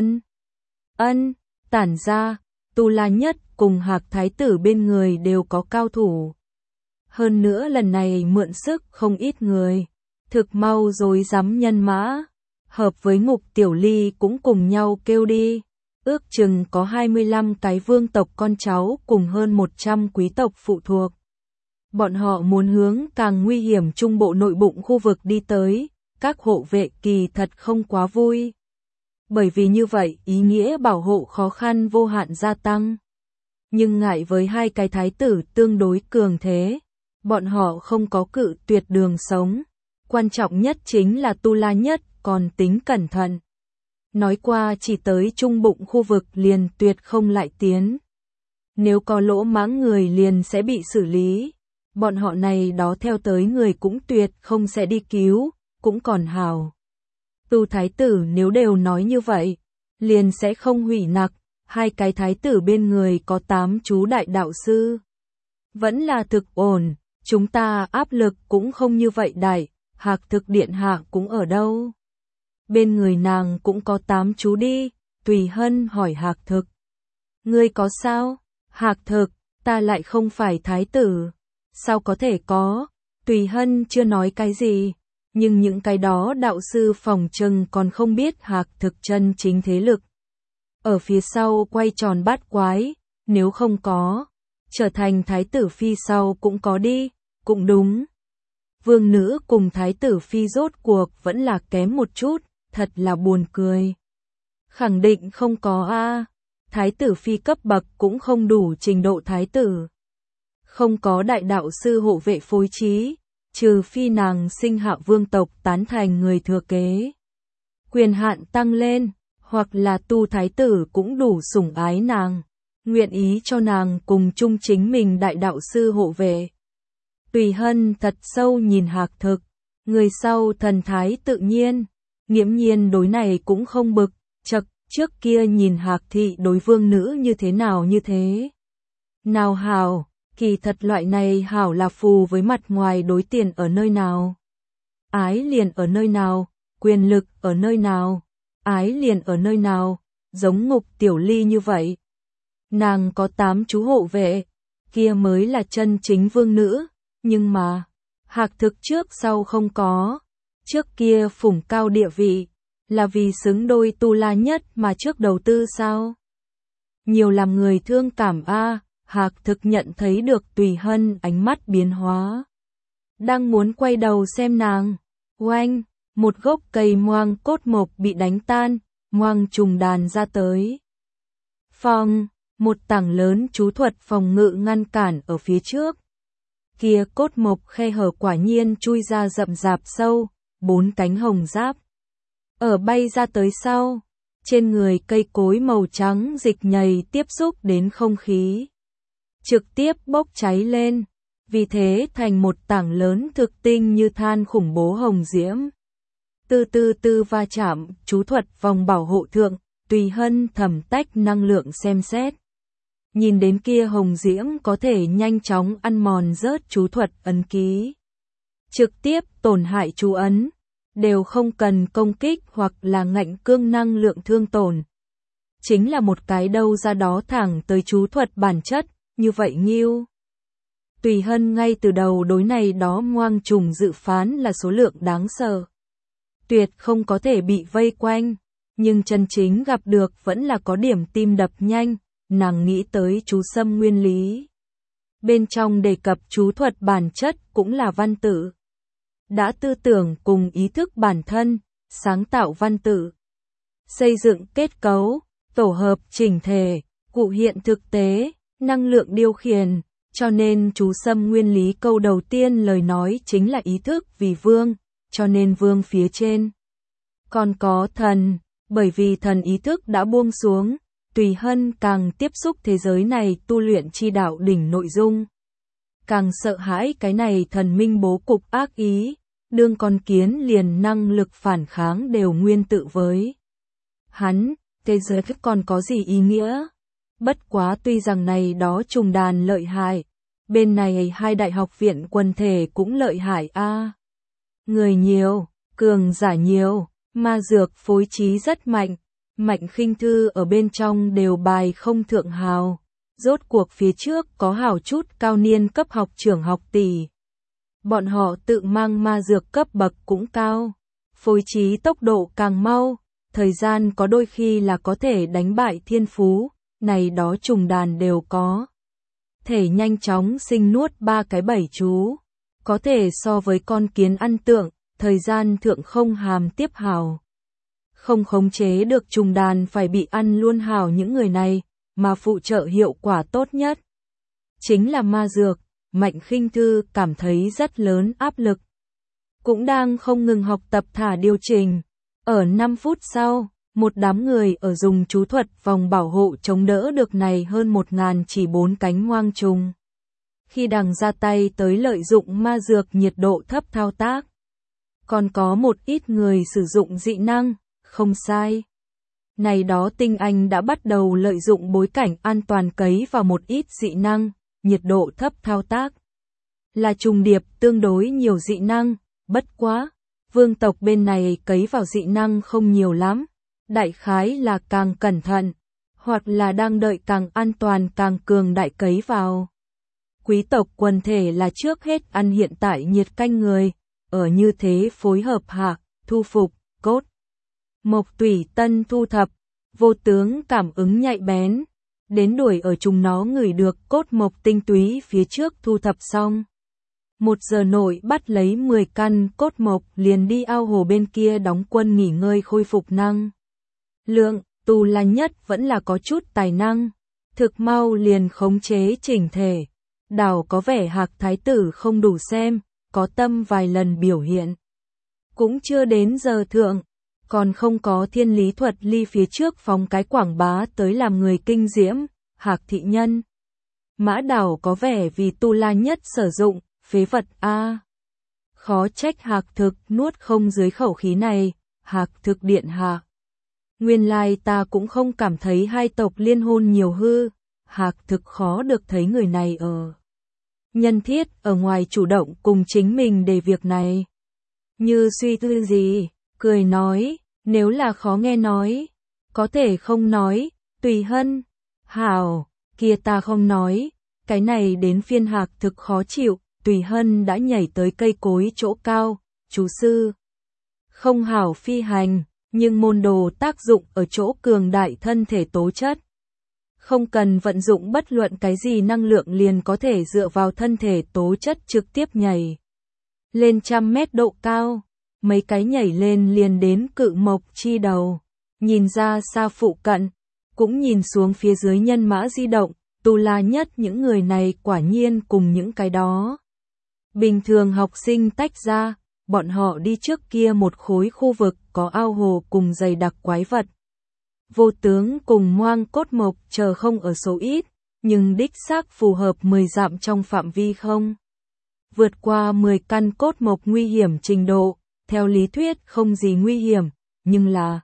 tản ra, Tu La Nhất cùng Hạc Thái Tử bên người đều có cao thủ. Hơn nữa lần này mượn sức không ít người, thực mau rối rắm nhân mã, hợp với Ngục Tiểu Ly cũng cùng nhau kêu đi. Ước chừng có 25 cái vương tộc con cháu cùng hơn 100 quý tộc phụ thuộc. Bọn họ muốn hướng càng nguy hiểm trung bộ nội bụng khu vực đi tới, các hộ vệ kỳ thật không quá vui. Bởi vì như vậy ý nghĩa bảo hộ khó khăn vô hạn gia tăng. Nhưng ngại với hai cái thái tử tương đối cường thế, bọn họ không có cự tuyệt đường sống. Quan trọng nhất chính là Tu La Nhất còn tính cẩn thận. Nói qua chỉ tới trung bụng khu vực liền tuyệt không lại tiến. Nếu có lỗ mãng người liền sẽ bị xử lý. Bọn họ này đó theo tới người cũng tuyệt không sẽ đi cứu, cũng còn hào. Tu thái tử nếu đều nói như vậy, liền sẽ không hủy nặc, hai cái thái tử bên người có 8 chú đại đạo sư. Vẫn là thực ổn, chúng ta áp lực cũng không như vậy đại, Hạc Thực điện hạ cũng ở đâu. Bên người nàng cũng có 8 chú đi, Tùy Hân hỏi Hạc Thực. Ngươi có sao? Hạc Thực, ta lại không phải thái tử. Sao có thể có? Tùy Hân chưa nói cái gì, nhưng những cái đó đạo sư phòng trừng còn không biết Hạc Thực chân chính thế lực. Ở phía sau quay tròn bát quái, nếu không có, trở thành thái tử phi sau cũng có đi, cũng đúng. Vương nữ cùng thái tử phi rốt cuộc vẫn là kém một chút, thật là buồn cười. Khẳng định không có a, thái tử phi cấp bậc cũng không đủ trình độ thái tử. Không có đại đạo sư hộ vệ phối trí, trừ phi nàng sinh hạ vương tộc tán thành người thừa kế. Quyền hạn tăng lên, hoặc là Tu thái tử cũng đủ sủng ái nàng, nguyện ý cho nàng cùng chung chính mình đại đạo sư hộ vệ. Tùy Hân thật sâu nhìn Hạc Thực, người sau thần thái tự nhiên, nghiễm nhiên đối này cũng không bực, chậc, trước kia nhìn Hạc thị đối vương nữ như thế nào như thế. Nào hảo, kỳ thật loại này hảo là phù với mặt ngoài đối tiền ở nơi nào. Ái liền ở nơi nào, quyền lực ở nơi nào, ái liền ở nơi nào, giống Ngục Tiểu Ly như vậy. Nàng có 8 chú hộ vệ, kia mới là chân chính vương nữ, nhưng mà, Hạc Thực trước sau không có, trước kia phủng cao địa vị, là vì xứng đôi Tu La Nhất mà trước đầu tư sao? Nhiều làm người thương cảm a. Hạc Thực nhận thấy được Tùy Hân ánh mắt biến hóa. Đang muốn quay đầu xem nàng, oanh, một gốc cây Hoang cốt mộc bị đánh tan, Hoang trùng đàn ra tới. Phong, một tảng lớn chú thuật phòng ngự ngăn cản ở phía trước. Kia cốt mộc khe hở quả nhiên chui ra rậm rạp sâu, 4 cánh hồng giáp. Ở bay ra tới sau, trên người cây cối màu trắng dịch nhầy tiếp xúc đến không khí. Trực tiếp bốc cháy lên, vì thế thành một tảng lớn thực tinh như than khủng bố hồng diễm. Từ va chạm, chú thuật vòng bảo hộ thượng, Tùy Hân thẩm tách năng lượng xem xét. Nhìn đến kia hồng diễm có thể nhanh chóng ăn mòn rớt chú thuật ấn ký. Trực tiếp tổn hại chú ấn, đều không cần công kích hoặc là ngạnh cương năng lượng thương tổn. Chính là một cái đâu ra đó thẳng tới chú thuật bản chất. Như vậy nghiêu. Tùy Hân ngay từ đầu đối này đó Hoang trùng dự phán là số lượng đáng sợ. tuyệt không có thể bị vây quanh, nhưng chân chính gặp được vẫn là có điểm tim đập nhanh, nàng nghĩ tới chú sâm nguyên lý. Bên trong đề cập chú thuật bản chất cũng là văn tự. Đã tư tưởng cùng ý thức bản thân, sáng tạo văn tự. Xây dựng kết cấu, tổ hợp chỉnh thể, cụ hiện thực tế, năng lượng điều khiển, cho nên chú sâm nguyên lý câu đầu tiên lời nói chính là ý thức vì vương, cho nên vương phía trên. Còn có thần, bởi vì thần ý thức đã buông xuống, Tùy Hân càng tiếp xúc thế giới này tu luyện chi đạo đỉnh nội dung. Càng sợ hãi cái này thần minh bố cục ác ý, đương con kiến liền năng lực phản kháng đều nguyên tự với hắn, thế giới còn có gì ý nghĩa? Bất quá tuy rằng này đó trùng đàn lợi hại, bên này hai đại học viện quần thể cũng lợi hại a. Người nhiều, cường giả nhiều, ma dược phối trí rất mạnh, Mạnh Khinh Thư ở bên trong đều bài không thượng hào. Rốt cuộc phía trước có hảo chút cao niên cấp học trưởng học tỷ. Bọn họ tự mang ma dược cấp bậc cũng cao, phối trí tốc độ càng mau, thời gian có đôi khi là có thể đánh bại thiên phú, này đó trùng đàn đều có. Thể nhanh chóng sinh nuốt 3 cái 7 chú, có thể so với con kiến ăn tượng, thời gian thượng không hàm tiếp hào. Không khống chế được trùng đàn phải bị ăn luôn hào những người này, mà phụ trợ hiệu quả tốt nhất chính là ma dược. Mạnh Khinh Thư cảm thấy rất lớn áp lực, cũng đang không ngừng học tập thả điều chỉnh. Ở 5 phút sau, một đám người ở dùng chú thuật vòng bảo hộ chống đỡ được này hơn 1000 chỉ 4 cánh ngoang trùng. Khi đằng ra tay tới lợi dụng ma dược nhiệt độ thấp thao tác, còn có một ít người sử dụng dị năng, không sai. Này đó tinh anh đã bắt đầu lợi dụng bối cảnh an toàn cấy vào một ít dị năng, nhiệt độ thấp thao tác. Là trùng điệp tương đối nhiều dị năng, bất quá, vương tộc bên này cấy vào dị năng không nhiều lắm, đại khái là càng cẩn thận, hoặc là đang đợi càng an toàn càng cường đại cấy vào. Quý tộc quần thể là trước hết ăn hiện tại nhiệt canh người, ở như thế phối hợp hạ, thu phục, cốt. Mộc tủy tân thu thập, vô tướng cảm ứng nhạy bén, đến đuổi ở chúng nó ngửi được cốt mộc tinh túy phía trước thu thập xong. 1 giờ nội bắt lấy 10 căn cốt mộc liền đi ao hồ bên kia đóng quân nghỉ ngơi khôi phục năng lượng. Tu La Nhất vẫn là có chút tài năng, thực mau liền khống chế chỉnh thể. Đảo có vẻ Hạc Thái tử không đủ xem, có tâm vài lần biểu hiện. Cũng chưa đến giờ thượng, còn không có thiên lý thuật ly phía trước phóng cái quảng bá tới làm người kinh diễm, Hạc thị nhân. Mã đảo có vẻ vì Tu La Nhất sử dụng, phế vật a. Khó trách Hạc thực nuốt không dưới khẩu khí này, Hạc thực điện hạ. Nguyên lai ta cũng không cảm thấy hai tộc liên hôn nhiều hư, Hạc thực khó được thấy người này ở. Nhân thiết ở ngoài chủ động cùng chính mình để việc này. Như suy tư gì, cười nói, nếu là khó nghe nói, có thể không nói, Tùy Hân. Hảo, kia ta không nói, cái này đến phiên Hạc thực khó chịu, Tùy Hân đã nhảy tới cây cối chỗ cao, chú sư. Không hảo phi hành, nhưng môn đồ tác dụng ở chỗ cường đại thân thể tố chất. Không cần vận dụng bất luận cái gì năng lượng liền có thể dựa vào thân thể tố chất trực tiếp nhảy lên 100 mét độ cao, mấy cái nhảy lên liền đến cự mộc chi đầu, nhìn ra xa phụ cận, cũng nhìn xuống phía dưới nhân mã di động, Tu La Nhất những người này quả nhiên cùng những cái đó. Bình thường học sinh tách ra, bọn họ đi trước kia một khối khu vực có ao hồ cùng dày đặc quái vật. Vô tướng cùng Moang Cốt Mộc chờ không ở số ít, nhưng đích xác phù hợp 10 dặm trong phạm vi không. Vượt qua 10 căn cốt mộc nguy hiểm trình độ, theo lý thuyết không gì nguy hiểm, nhưng là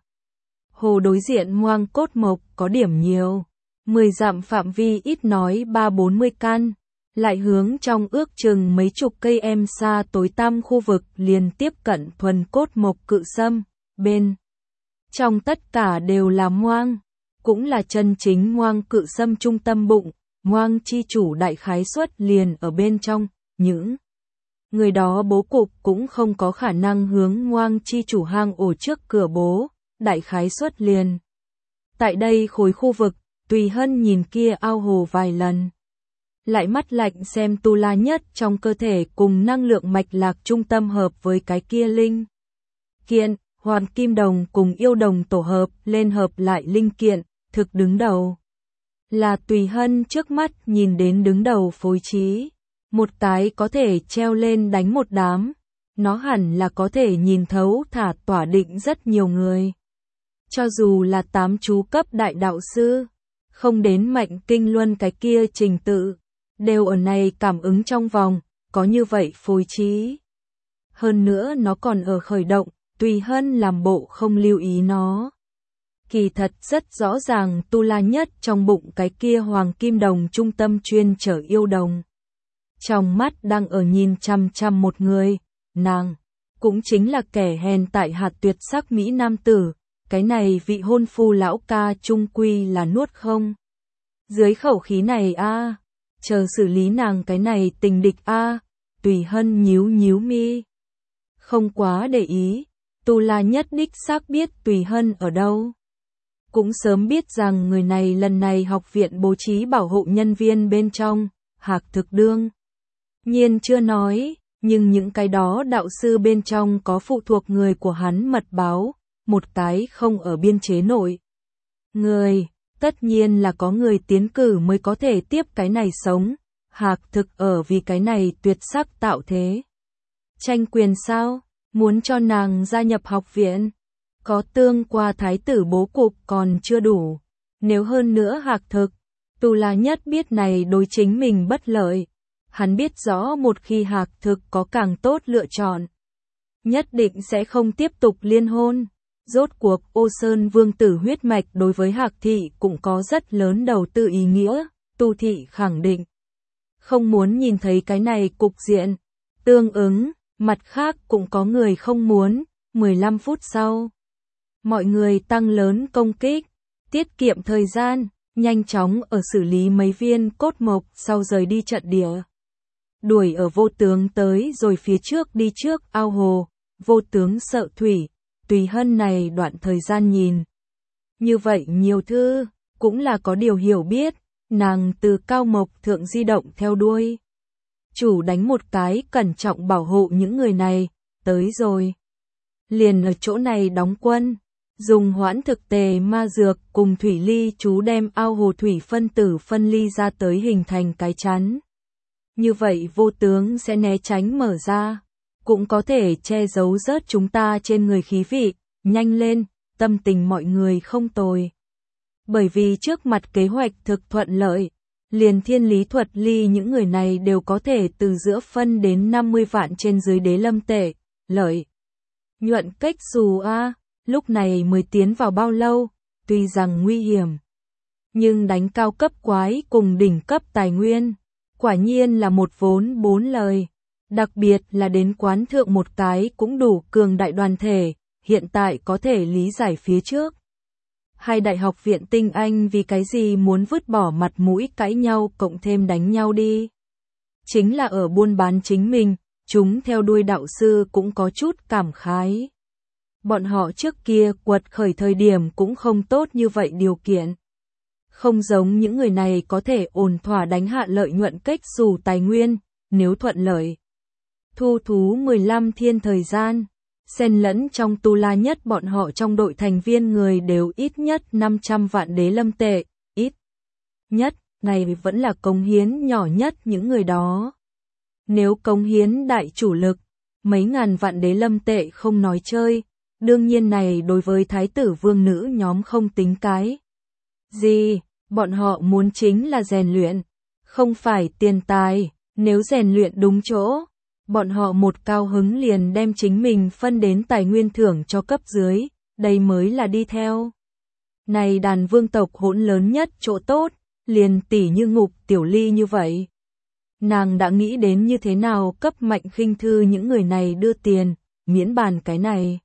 hồ đối diện Moang Cốt Mộc có điểm nhiều. 10 dặm phạm vi ít nói 3-40 căn, lại hướng trong ước chừng mấy chục cây em xa tối tăm khu vực liền tiếp cận thuần cốt mộc cự sâm, bên trong tất cả đều là Moang, cũng là chân chính Moang cự sâm trung tâm bụng, Moang chi chủ đại khái suất liền ở bên trong, những Người đó bố cục cũng không có khả năng hướng Ngoang chi chủ hang ổ trước cửa bố, đại khái xuất liền. Tại đây khối khu vực, Tùy Hân nhìn kia ao hồ vài lần. Lại mắt lạnh xem tu la nhất trong cơ thể cùng năng lượng mạch lạc trung tâm hợp với cái kia linh kiện, hoàn kim đồng cùng yêu đồng tổ hợp lên hợp lại linh kiện, thực đứng đầu. Là Tùy Hân trước mắt nhìn đến đứng đầu phối trí. Một cái có thể treo lên đánh một đám, nó hẳn là có thể nhìn thấu thả tỏa định rất nhiều người. Cho dù là 8 chú cấp đại đạo sư, không đến mệnh kinh luân cái kia trình tự, đều ở này cảm ứng trong vòng, có như vậy phối trí. Hơn nữa nó còn ở khởi động, Tùy Hân làm bộ không lưu ý nó. Kỳ thật rất rõ ràng tu la nhất trong bụng cái kia hoàng kim đồng trung tâm chuyên chở yêu đồng. Trong mắt đang ở nhìn chăm chăm một người, nàng, cũng chính là kẻ hèn tại hạt tuyệt sắc Mỹ Nam tử, cái này vị hôn phu lão ca trung quy là nuốt không. Dưới khẩu khí này chờ xử lý nàng cái này tình địch Tùy Hân nhíu nhíu mi. Không quá để ý, tu la nhất đích xác biết Tùy Hân ở đâu. Cũng sớm biết rằng người này lần này học viện bố trí bảo hộ nhân viên bên trong, Hạc Thực đương nhiên chưa nói, nhưng những cái đó đạo sư bên trong có phụ thuộc người của hắn mật báo, một cái không ở biên chế nội. Người, tất nhiên là có người tiến cử mới có thể tiếp cái này sống, Hạc Thực ở vì cái này tuyệt sắc tạo thế. Tranh quyền sao, muốn cho nàng gia nhập học viện, có tương qua thái tử bố cục còn chưa đủ, nếu hơn nữa Hạc Thực, tu la nhất biết này đối chính mình bất lợi. Hắn biết rõ một khi Hạc Thực có càng tốt lựa chọn, nhất định sẽ không tiếp tục liên hôn. Rốt cuộc Ô Sơn vương tử huyết mạch đối với Hạc thị cũng có rất lớn đầu tư ý nghĩa, Tu thị khẳng định không muốn nhìn thấy cái này cục diện. Tương ứng, mặt khác cũng có người không muốn. 15 phút sau, mọi người tăng lớn công kích, tiết kiệm thời gian, nhanh chóng ở xử lý mấy viên cốt mộc sau rời đi trận địa. Đuổi ở Vô Tướng tới rồi phía trước đi trước ao hồ, Vô Tướng sợ thủy, Tùy Hân này đoạn thời gian nhìn. Như vậy nhiều thư, cũng là có điều hiểu biết, nàng từ cao mộc thượng di động theo đuôi. Chủ đánh một cái cẩn trọng bảo hộ những người này, tới rồi. Liền ở chỗ này đóng quân, dùng hoãn thực tề ma dược cùng thủy ly chú đem ao hồ thủy phân tử phân ly ra tới hình thành cái chắn. Như vậy Vô Tướng sẽ né tránh mở ra, cũng có thể che giấu rớt chúng ta trên người khí vị, nhanh lên, tâm tình mọi người không tồi. Bởi vì trước mặt kế hoạch thực thuận lợi, liền thiên lý thuật ly những người này đều có thể từ giữa phân đến 50 vạn trên dưới đế lâm tệ, lợi. Nhuận cách dù lúc này mới tiến vào bao lâu, tuy rằng nguy hiểm, nhưng đánh cao cấp quái cùng đỉnh cấp tài nguyên. Quả nhiên là một vốn 4 lời, đặc biệt là đến quán thượng một cái cũng đủ cường đại đoàn thể, hiện tại có thể lý giải phía trước. Hai đại học viện tinh anh vì cái gì muốn vứt bỏ mặt mũi cãi nhau cộng thêm đánh nhau đi. Chính là ở buôn bán chính mình, chúng theo đuôi đạo sư cũng có chút cảm khái. Bọn họ trước kia quật khởi thời điểm cũng không tốt như vậy điều kiện. Không giống những người này có thể ổn thỏa đánh hạ lợi nhuận cách dù tài nguyên, nếu thuận lợi. Thu thú 15 thiên thời gian, xen lẫn trong tu la nhất bọn họ trong đội thành viên người đều ít nhất 500 vạn đế lâm tệ, ít nhất, này vẫn là cống hiến nhỏ nhất những người đó. Nếu cống hiến đại chủ lực, mấy ngàn vạn đế lâm tệ không nói chơi, đương nhiên này đối với thái tử vương nữ nhóm không tính cái gì, bọn họ muốn chính là rèn luyện, không phải tiền tài, nếu rèn luyện đúng chỗ, bọn họ một cao hứng liền đem chính mình phân đến tài nguyên thưởng cho cấp dưới, đây mới là đi theo. Này đàn vương tộc hỗn lớn nhất chỗ tốt, liền tỉ như Ngục Tiểu Ly như vậy. Nàng đã nghĩ đến như thế nào cấp Mạnh Khinh Thư những người này đưa tiền, miễn bàn cái này.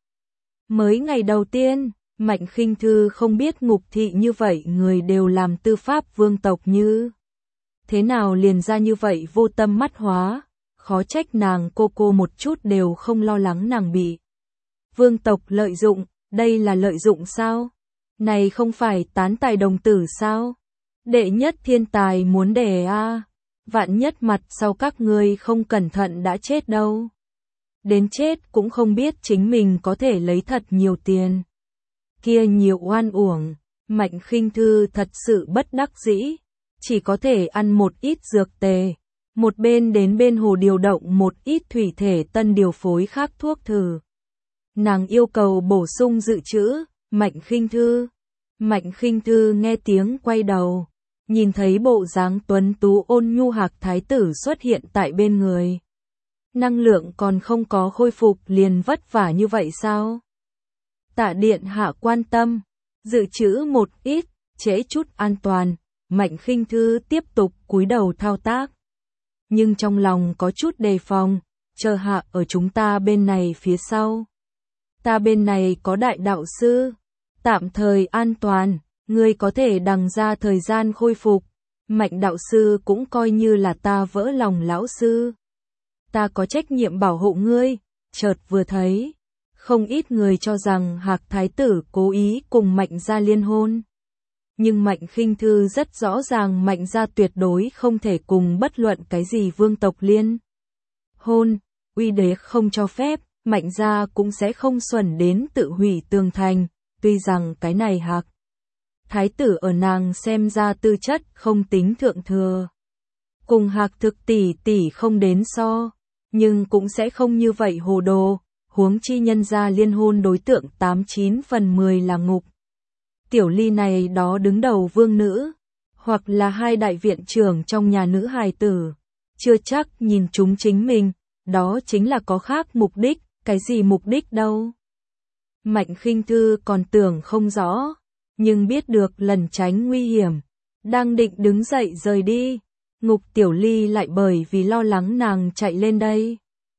Mới ngày đầu tiên, Mạnh Khinh Thư không biết Ngục thị như vậy người đều làm tư pháp vương tộc như thế nào liền ra như vậy vô tâm mắt hóa, khó trách nàng cô một chút đều không lo lắng nàng bị vương tộc lợi dụng, đây là lợi dụng sao? Này không phải tán tài đồng tử sao? Đệ nhất thiên tài muốn đẻ a, vạn nhất mặt sau các ngươi không cẩn thận đã chết đâu. Đến chết cũng không biết chính mình có thể lấy thật nhiều tiền. Kia nhiều oan uổng, Mạnh Khinh Thư thật sự bất đắc dĩ, chỉ có thể ăn một ít dược tề, một bên đến bên hồ điều động một ít thủy thể tân điều phối khác thuốc thử. Nàng yêu cầu bổ sung dự trữ, Mạnh Khinh Thư. Mạnh Khinh Thư nghe tiếng quay đầu, nhìn thấy bộ dáng tuấn tú ôn nhu Hạc thái tử xuất hiện tại bên người. Năng lượng còn không có khôi phục liền vất vả như vậy sao? Tạ điện hạ quan tâm, dự trữ một ít, trễ chút an toàn, Mạnh Khinh Thư tiếp tục cúi đầu thao tác. Nhưng trong lòng có chút đề phòng, chờ hạ ở chúng ta bên này phía sau. Ta bên này có đại đạo sư, tạm thời an toàn, ngươi có thể đằng ra thời gian khôi phục. Mạnh đạo sư cũng coi như là ta vỡ lòng lão sư. Ta có trách nhiệm bảo hộ ngươi, chợt vừa thấy. Không ít người cho rằng Hạc thái tử cố ý cùng Mạnh gia liên hôn. Nhưng Mạnh Khinh Thư rất rõ ràng Mạnh gia tuyệt đối không thể cùng bất luận cái gì vương tộc liên hôn. Uy đế không cho phép, Mạnh gia cũng sẽ không xuẩn đến tự hủy tường thành. Tuy rằng cái này Hạc thái tử ở nàng xem ra tư chất không tính thượng thừa. Cùng Hạc thực tỷ không đến so, nhưng cũng sẽ không như vậy hồ đồ. Huống chi nhân gia liên hôn đối tượng 89 phần 10 là Ngục Tiểu Ly này đó đứng đầu vương nữ, hoặc là hai đại viện trưởng trong nhà nữ hài tử. Chưa chắc nhìn chúng chính mình, đó chính là có khác mục đích, cái gì mục đích đâu. Mạnh Khinh Thư còn tưởng không rõ, nhưng biết được lần tránh nguy hiểm, đang định đứng dậy rời đi. Ngục Tiểu Ly lại bởi vì lo lắng nàng chạy lên đây.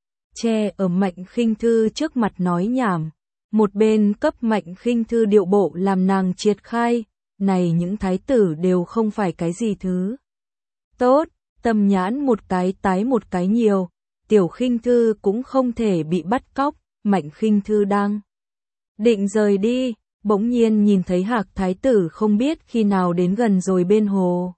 Che ở Mạnh Khinh Thư trước mặt nói nhảm, một bên cấp Mạnh Khinh Thư điệu bộ làm nàng triệt khai, này những thái tử đều không phải cái gì thứ tốt, tâm nhãn một cái tái một cái nhiều, Tiểu Khinh Thư cũng không thể bị bắt cóc. Mạnh Khinh Thư đang định rời đi, bỗng nhiên nhìn thấy Hạc thái tử không biết khi nào đến gần rồi bên hồ.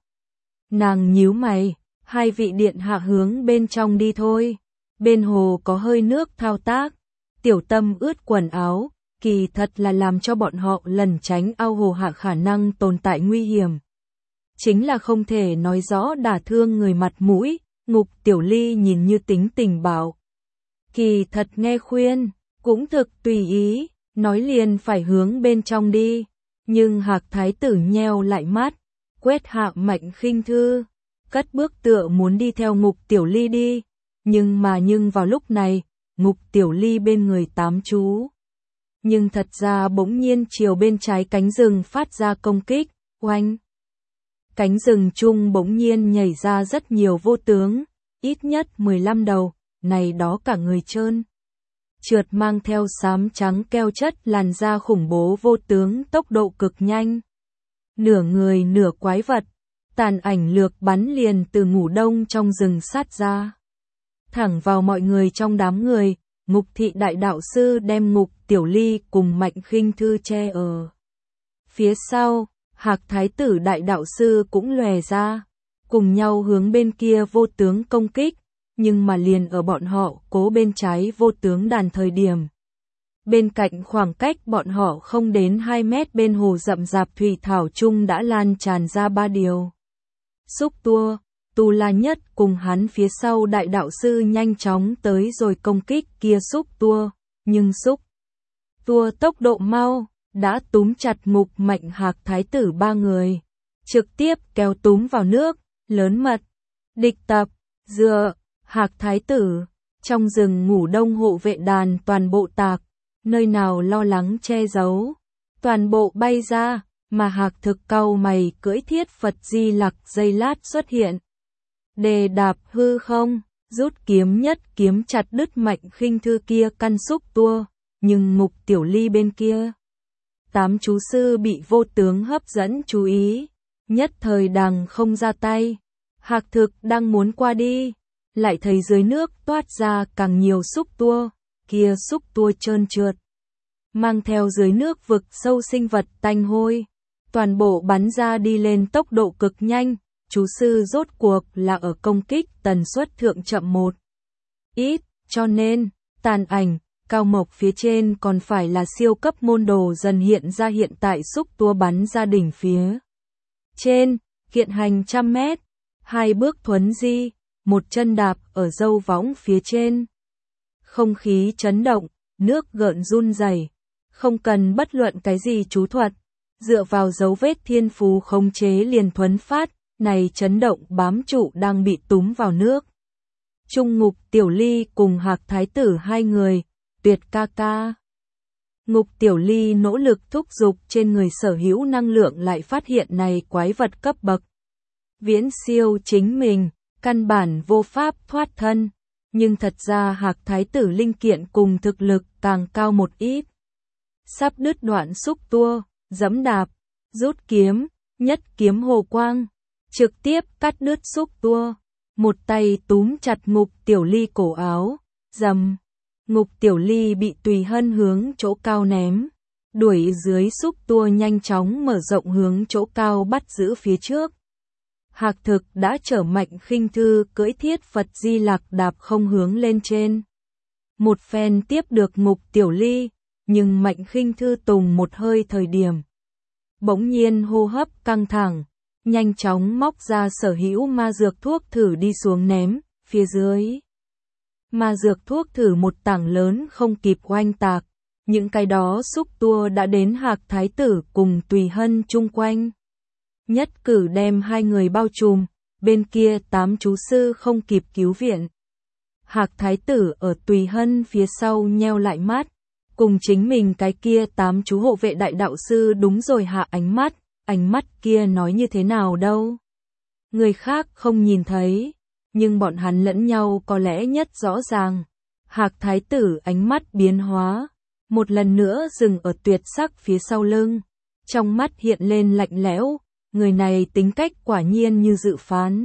Nàng nhíu mày, hai vị điện hạ hướng bên trong đi thôi. Bên hồ có hơi nước thao tác, Tiểu Tâm ướt quần áo, kỳ thật là làm cho bọn họ lần tránh ao hồ hạ khả năng tồn tại nguy hiểm. Chính là không thể nói rõ đả thương người mặt mũi. Ngục Tiểu Ly nhìn như tính tình bảo, kỳ thật nghe khuyên, cũng thực tùy ý, nói liền phải hướng bên trong đi. Nhưng Hạc thái tử nheo lại mắt, quét hạ Mạnh Khinh Thư, cất bước tựa muốn đi theo Ngục Tiểu Ly đi. Nhưng vào lúc này, Ngục Tiểu Ly bên người tám chú. Nhưng thật ra bỗng nhiên chiều bên trái cánh rừng phát ra công kích, oanh. Cánh rừng chung bỗng nhiên nhảy ra rất nhiều vô tướng, ít nhất 15 đầu, này đó cả người trơn trượt mang theo xám trắng keo chất làn da khủng bố vô tướng tốc độ cực nhanh. Nửa người nửa quái vật, tàn ảnh lược bắn liền từ ngủ đông trong rừng sát ra. Thẳng vào mọi người trong đám người, Ngục thị đại đạo sư đem Ngục Tiểu Ly cùng Mạnh Khinh Thư che ở phía sau. Hạc thái tử đại đạo sư cũng lòe ra, cùng nhau hướng bên kia vô tướng công kích, nhưng mà liền ở bọn họ cố bên trái vô tướng đàn thời điểm. Bên cạnh khoảng cách bọn họ không đến 2 mét bên hồ rậm rạp thủy thảo chung đã lan tràn ra 3 điều. Xúc tua, Tu La Nhất cùng hắn phía sau đại đạo sư nhanh chóng tới rồi công kích kia xúc tua, nhưng xúc tua tốc độ mau, đã túm chặt Ngục Mạnh Hạc thái tử 3 người, trực tiếp kéo túm vào nước, lớn mật. Địch tập, dựa, Hạc thái tử, trong rừng ngủ đông hộ vệ đàn toàn bộ tạc, nơi nào lo lắng che giấu, toàn bộ bay ra, mà Hạc thực cau mày cưỡi thiết Phật Di Lặc giây lát xuất hiện. Đề đạp hư không, rút kiếm nhất kiếm chặt đứt Mạnh Khinh Thư kia căn xúc tua, nhưng Ngục Tiểu Ly bên kia. 8 chú sư bị vô tướng hấp dẫn chú ý, nhất thời đằng không ra tay. Hạc thực đang muốn qua đi, lại thấy dưới nước toát ra càng nhiều xúc tua, kia xúc tua trơn trượt, mang theo dưới nước vực sâu sinh vật tanh hôi, toàn bộ bắn ra đi lên tốc độ cực nhanh, chú sư rốt cuộc là ở công kích tần suất thượng chậm một ít, cho nên, tàn ảnh, cao mộc phía trên còn phải là siêu cấp môn đồ dần hiện ra hiện tại xúc tua bắn ra đỉnh phía trên, kiện hành trăm mét, hai bước thuấn di, một chân đạp ở dâu võng phía trên. Không khí chấn động, nước gợn run rẩy, không cần bất luận cái gì chú thuật, dựa vào dấu vết thiên phú khống chế liền thuấn phát, này chấn động bám trụ đang bị túm vào nước. Trung Ngục Tiểu Ly cùng Hạc Thái Tử hai người, tuyệt ca ca. Ngục Tiểu Ly nỗ lực thúc giục trên người sở hữu năng lượng lại phát hiện này quái vật cấp bậc. Viễn siêu chính mình, căn bản vô pháp thoát thân, nhưng thật ra Hạc Thái Tử linh kiện cùng thực lực càng cao một ít. Sắp đứt đoạn xúc tua, giẫm đạp, rút kiếm, nhất kiếm hồ quang, trực tiếp cắt đứt xúc tua, một tay túm chặt Ngục Tiểu Ly cổ áo, dầm. Ngục Tiểu Ly bị Tùy Hân hướng chỗ cao ném, đuổi dưới xúc tua nhanh chóng mở rộng hướng chỗ cao bắt giữ phía trước. Hạc Thực đã chở Mạnh Khinh Thư cưỡi Thiết Phật Di Lạc đạp không hướng lên trên. Một phen tiếp được Ngục Tiểu Ly, nhưng Mạnh Khinh Thư tùng một hơi thời điểm. Bỗng nhiên hô hấp căng thẳng, nhanh chóng móc ra sở hữu ma dược thuốc thử đi xuống ném, phía dưới. Ma dược thuốc thử một tảng lớn không kịp oanh tạc, những cái đó xúc tua đã đến Hạc Thái Tử cùng Tùy Hân chung quanh. Nhất cử đem hai người bao trùm, bên kia 8 chú sư không kịp cứu viện. Hạc Thái Tử ở Tùy Hân phía sau nheo lại mắt, cùng chính mình cái kia 8 chú hộ vệ đại đạo sư đúng rồi hạ ánh mắt kia nói như thế nào đâu. Người khác không nhìn thấy, nhưng bọn hắn lẫn nhau có lẽ nhất rõ ràng. Hạc Thái Tử ánh mắt biến hóa, một lần nữa dừng ở Tuyệt Sắc phía sau lưng, trong mắt hiện lên lạnh lẽo, người này tính cách quả nhiên như dự phán.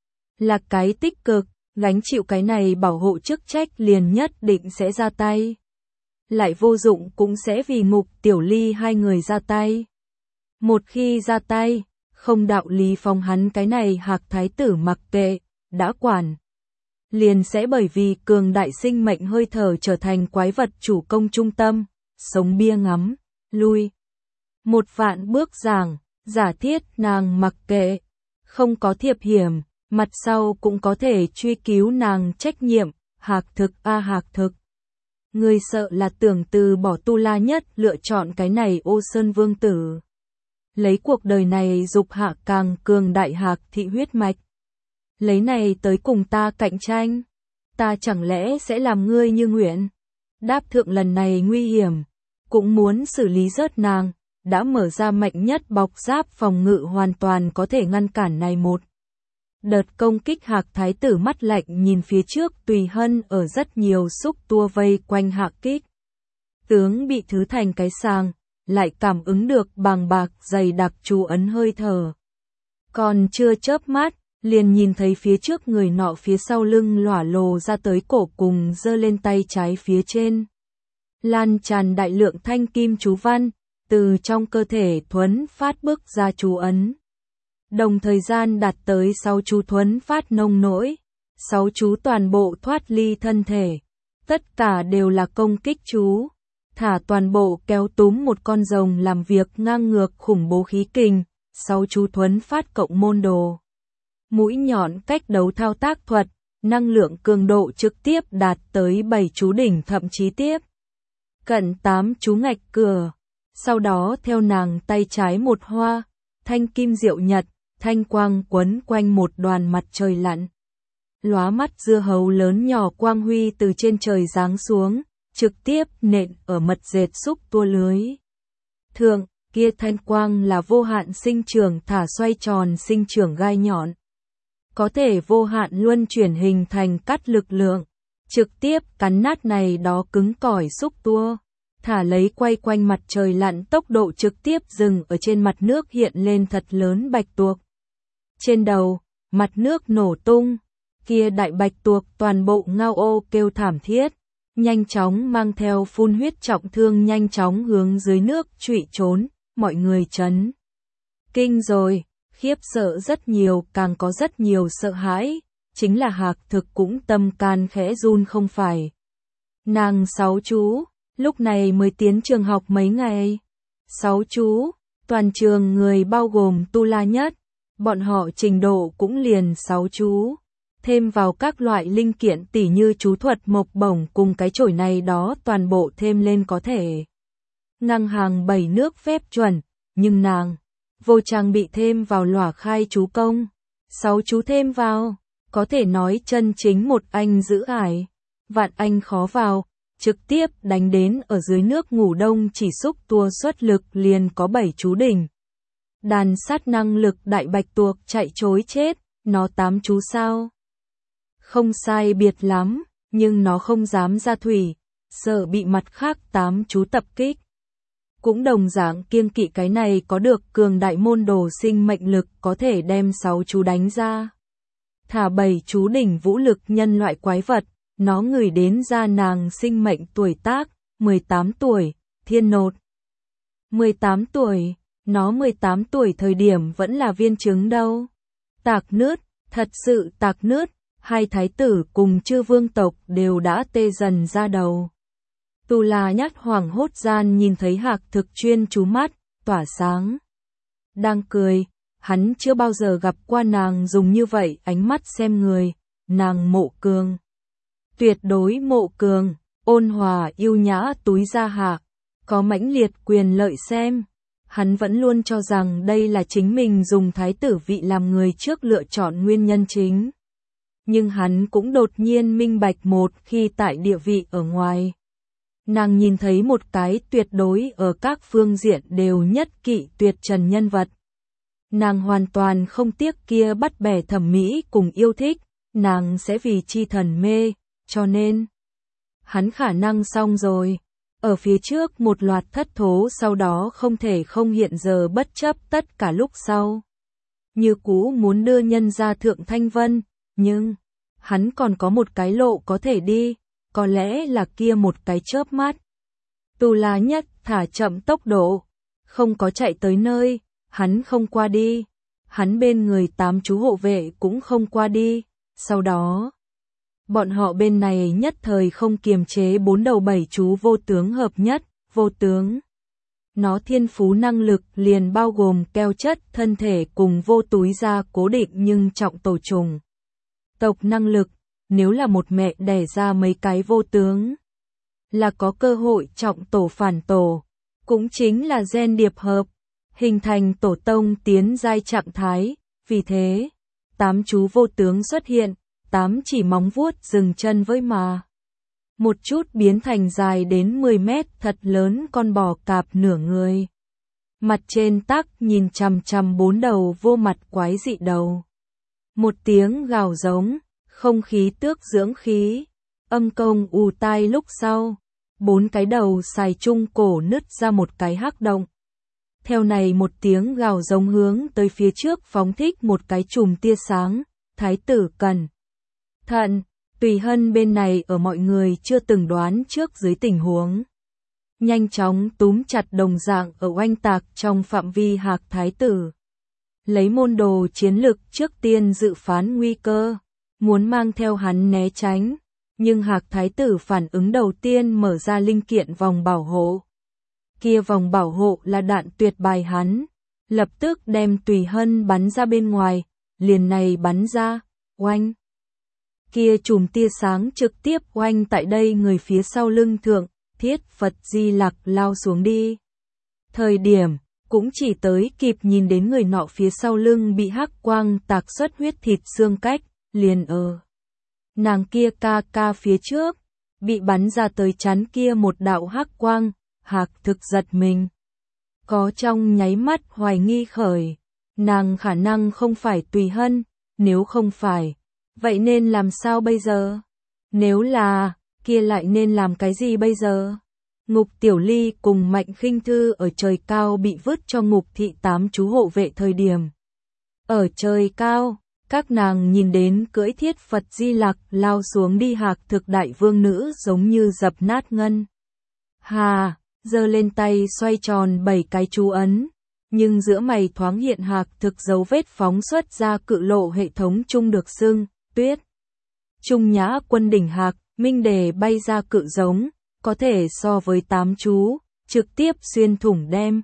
Là cái tích cực, gánh chịu cái này bảo hộ chức trách liền nhất định sẽ ra tay. Lại vô dụng cũng sẽ vì Ngục Tiểu Ly hai người ra tay. Một khi ra tay, không đạo lý phong hắn cái này Hạc Thái Tử mặc kệ, đã quản. Liền sẽ bởi vì cường đại sinh mệnh hơi thở trở thành quái vật chủ công trung tâm, sống bia ngắm, lui. Một vạn bước giảng, giả thiết nàng mặc kệ, không có thiệp hiểm, mặt sau cũng có thể truy cứu nàng trách nhiệm, Hạc Thực a Hạc Thực. Người sợ là tưởng từ bỏ Tu La Nhất lựa chọn cái này Ô Sơn Vương Tử. Lấy cuộc đời này dục hạ càng cường đại Hạc thị huyết mạch. Lấy này tới cùng ta cạnh tranh. Ta chẳng lẽ sẽ làm ngươi như nguyện. Đáp thượng lần này nguy hiểm. Cũng muốn xử lý rớt nàng. Đã mở ra mạnh nhất bọc giáp phòng ngự hoàn toàn có thể ngăn cản này một. Đợt công kích Hạc Thái Tử mắt lạnh nhìn phía trước Tùy Hân ở rất nhiều xúc tua vây quanh Hạc kích. Tướng bị thứ thành cái sàng, lại cảm ứng được bàng bạc dày đặc chú ấn hơi thở. Còn chưa chớp mắt, liền nhìn thấy phía trước người nọ phía sau lưng lỏa lồ ra tới cổ cùng giơ lên tay trái phía trên. Lan tràn đại lượng thanh kim chú văn, từ trong cơ thể thuấn phát bước ra chú ấn. Đồng thời gian đạt tới 6 chú thuấn phát nông nỗi, 6 chú toàn bộ thoát ly thân thể. Tất cả đều là công kích chú. Thả toàn bộ kéo túm một con rồng làm việc ngang ngược khủng bố khí kình, 6 chú thuấn phát cộng môn đồ. Mũi nhọn cách đấu thao tác thuật, năng lượng cường độ trực tiếp đạt tới 7 chú đỉnh thậm chí tiếp cận 8 chú ngạch cửa. Sau đó theo nàng tay trái một hoa, thanh kim diệu nhật, thanh quang quấn quanh một đoàn mặt trời lặn. Lóa mắt dưa hấu lớn nhỏ quang huy từ trên trời giáng xuống, trực tiếp nện ở mật dệt xúc tua lưới. Thượng, kia thanh quang là vô hạn sinh trưởng thả xoay tròn sinh trưởng gai nhọn. Có thể vô hạn luân chuyển hình thành cắt lực lượng, trực tiếp cắn nát này đó cứng cỏi xúc tua. Thả lấy quay quanh mặt trời lặn tốc độ trực tiếp dừng ở trên mặt nước hiện lên thật lớn bạch tuộc. Trên đầu, mặt nước nổ tung, Kia đại bạch tuộc toàn bộ ngao ô kêu thảm thiết, nhanh chóng mang theo phun huyết trọng thương nhanh chóng hướng dưới nước trụy trốn, mọi người chấn kinh rồi, khiếp sợ rất nhiều, càng có rất nhiều sợ hãi, chính là Hạc Thực cũng tâm can khẽ run không phải. Nàng sáu chú, lúc này mới tiến trường học mấy ngày. Sáu chú, toàn trường người bao gồm Tu La Nhất, bọn họ trình độ cũng liền sáu chú. Thêm vào các loại linh kiện tỉ như chú thuật mộc bổng cùng cái chổi này đó toàn bộ thêm lên có thể ngang hàng 7 nước phép chuẩn, nhưng nàng vô trang bị thêm vào lỏa khai chú công. 6 chú thêm vào, có thể nói chân chính một anh giữ ải. Vạn anh khó vào, trực tiếp đánh đến ở dưới nước ngủ đông chỉ xúc tua xuất lực liền có 7 chú đỉnh. Đàn sát năng lực đại bạch tuộc chạy trối chết, nó 8 chú sao? Không sai biệt lắm, nhưng nó không dám ra thủy, sợ bị mặt khác 8 chú tập kích. Cũng đồng dạng kiêng kỵ cái này có được cường đại môn đồ sinh mệnh lực có thể đem 6 chú đánh ra. Thả 7 chú đỉnh vũ lực nhân loại quái vật, nó ngửi đến ra nàng sinh mệnh tuổi tác, 18 tuổi, thiên nột. 18 tuổi, nó 18 tuổi thời điểm vẫn là viên trứng đâu. Tạc nứt, thật sự tạc nứt, hai thái tử cùng chư vương tộc đều đã tê dần ra đầu. Tu La Nhất hoảng hốt gian nhìn thấy Hạc Thực chuyên chú mắt, tỏa sáng. Đang cười, hắn chưa bao giờ gặp qua nàng dùng như vậy ánh mắt xem người, nàng mộ cường. Tuyệt đối mộ cường, ôn hòa yêu nhã túi ra Hạc, có mãnh liệt quyền lợi xem. Hắn vẫn luôn cho rằng đây là chính mình dùng thái tử vị làm người trước lựa chọn nguyên nhân chính. Nhưng hắn cũng đột nhiên minh bạch một khi tại địa vị ở ngoài. Nàng nhìn thấy một cái tuyệt đối ở các phương diện đều nhất kỵ tuyệt trần nhân vật. Nàng hoàn toàn không tiếc kia bắt bẻ thẩm mỹ cùng yêu thích, nàng sẽ vì chi thần mê, cho nên hắn khả năng xong rồi. Ở phía trước một loạt thất thố sau đó không thể không hiện giờ bất chấp tất cả lúc sau. Như cũ muốn đưa nhân ra thượng thanh vân, nhưng hắn còn có một cái lộ có thể đi, có lẽ là kia một cái chớp mắt. Tu La Nhất thả chậm tốc độ, không có chạy tới nơi, hắn không qua đi, hắn bên người 8 chú hộ vệ cũng không qua đi, sau đó bọn họ bên này nhất thời không kiềm chế 4 đầu 7 chú vô tướng hợp nhất, vô tướng. Nó thiên phú năng lực liền bao gồm keo chất thân thể cùng vô túi da cố định nhưng trọng tổ trùng. Tộc năng lực, nếu là một mẹ đẻ ra mấy cái vô tướng, là có cơ hội trọng tổ phản tổ, cũng chính là gen điệp hợp, hình thành tổ tông tiến giai trạng thái, vì thế, 8 chú vô tướng xuất hiện, 8 chỉ móng vuốt dừng chân với mà. Một chút biến thành dài đến 10 mét thật lớn con bò cạp nửa người. Mặt trên tắc nhìn chằm chằm 4 đầu vô mặt quái dị đầu. Một tiếng gào giống, không khí tước dưỡng khí, âm công ù tai lúc sau. 4 cái đầu xài chung cổ nứt ra một cái hắc động. Theo này một tiếng gào giống hướng tới phía trước phóng thích một cái chùm tia sáng, thái tử cẩn thận, Tùy Hân bên này ở mọi người chưa từng đoán trước dưới tình huống. Nhanh chóng túm chặt đồng dạng ở oanh tạc trong phạm vi Hạc thái tử. Lấy môn đồ chiến lực trước tiên dự phán nguy cơ, muốn mang theo hắn né tránh. Nhưng Hạc thái tử phản ứng đầu tiên mở ra linh kiện vòng bảo hộ. Kia vòng bảo hộ là đạn tuyệt bài hắn, lập tức đem Tùy Hân bắn ra bên ngoài, liền này bắn ra, oanh. Kia chùm tia sáng trực tiếp oanh tại đây người phía sau lưng thượng, Thiết Phật Di Lặc lao xuống đi. Thời điểm, cũng chỉ tới kịp nhìn đến người nọ phía sau lưng bị hắc quang tạc xuất huyết thịt xương cách, liền nàng kia ca phía trước, bị bắn ra tới chắn kia một đạo hắc quang, Hạc thực giật mình. Có trong nháy mắt hoài nghi khởi, nàng khả năng không phải Tùy Hân, nếu không phải, vậy nên làm sao bây giờ? Nếu là, kia lại nên làm cái gì bây giờ? Ngục Tiểu Ly cùng Mạnh Khinh Thư ở trời cao bị vứt cho Ngục thị 8 chú hộ vệ thời điểm. Ở trời cao, Các nàng nhìn đến cưỡi thiết Phật Di Lặc lao xuống đi Hạc Thực đại vương nữ giống như dập nát ngân. Hà, giơ lên tay xoay tròn 7 cái chú ấn, nhưng giữa mày thoáng hiện Hạc Thực dấu vết phóng xuất ra cự lộ hệ thống trung được xưng, Tuyết. Trung Nhã Quân đỉnh Hạc, minh đề bay ra cự giống, có thể so với 8 chú, trực tiếp xuyên thủng đem.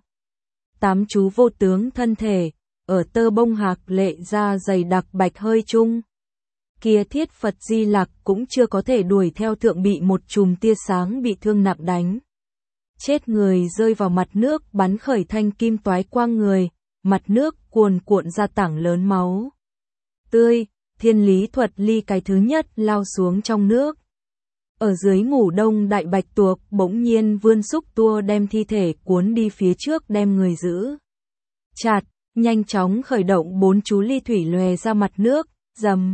8 chú vô tướng thân thể, ở tơ bông Hạc lệ ra dày đặc bạch hơi chung. Kia thiết Phật Di Lặc cũng chưa có thể đuổi theo thượng bị một chùm tia sáng bị thương nặng đánh. Chết người rơi vào mặt nước bắn khởi thanh kim toái quang người, mặt nước cuồn cuộn ra tảng lớn máu tươi, Thiên Lý Thuật Ly cái thứ nhất lao xuống trong nước. Ở dưới ngủ đông đại bạch tuộc bỗng nhiên vươn xúc tua đem thi thể cuốn đi phía trước đem người giữ chặt, nhanh chóng khởi động 4 chú ly thủy lòe ra mặt nước, dầm.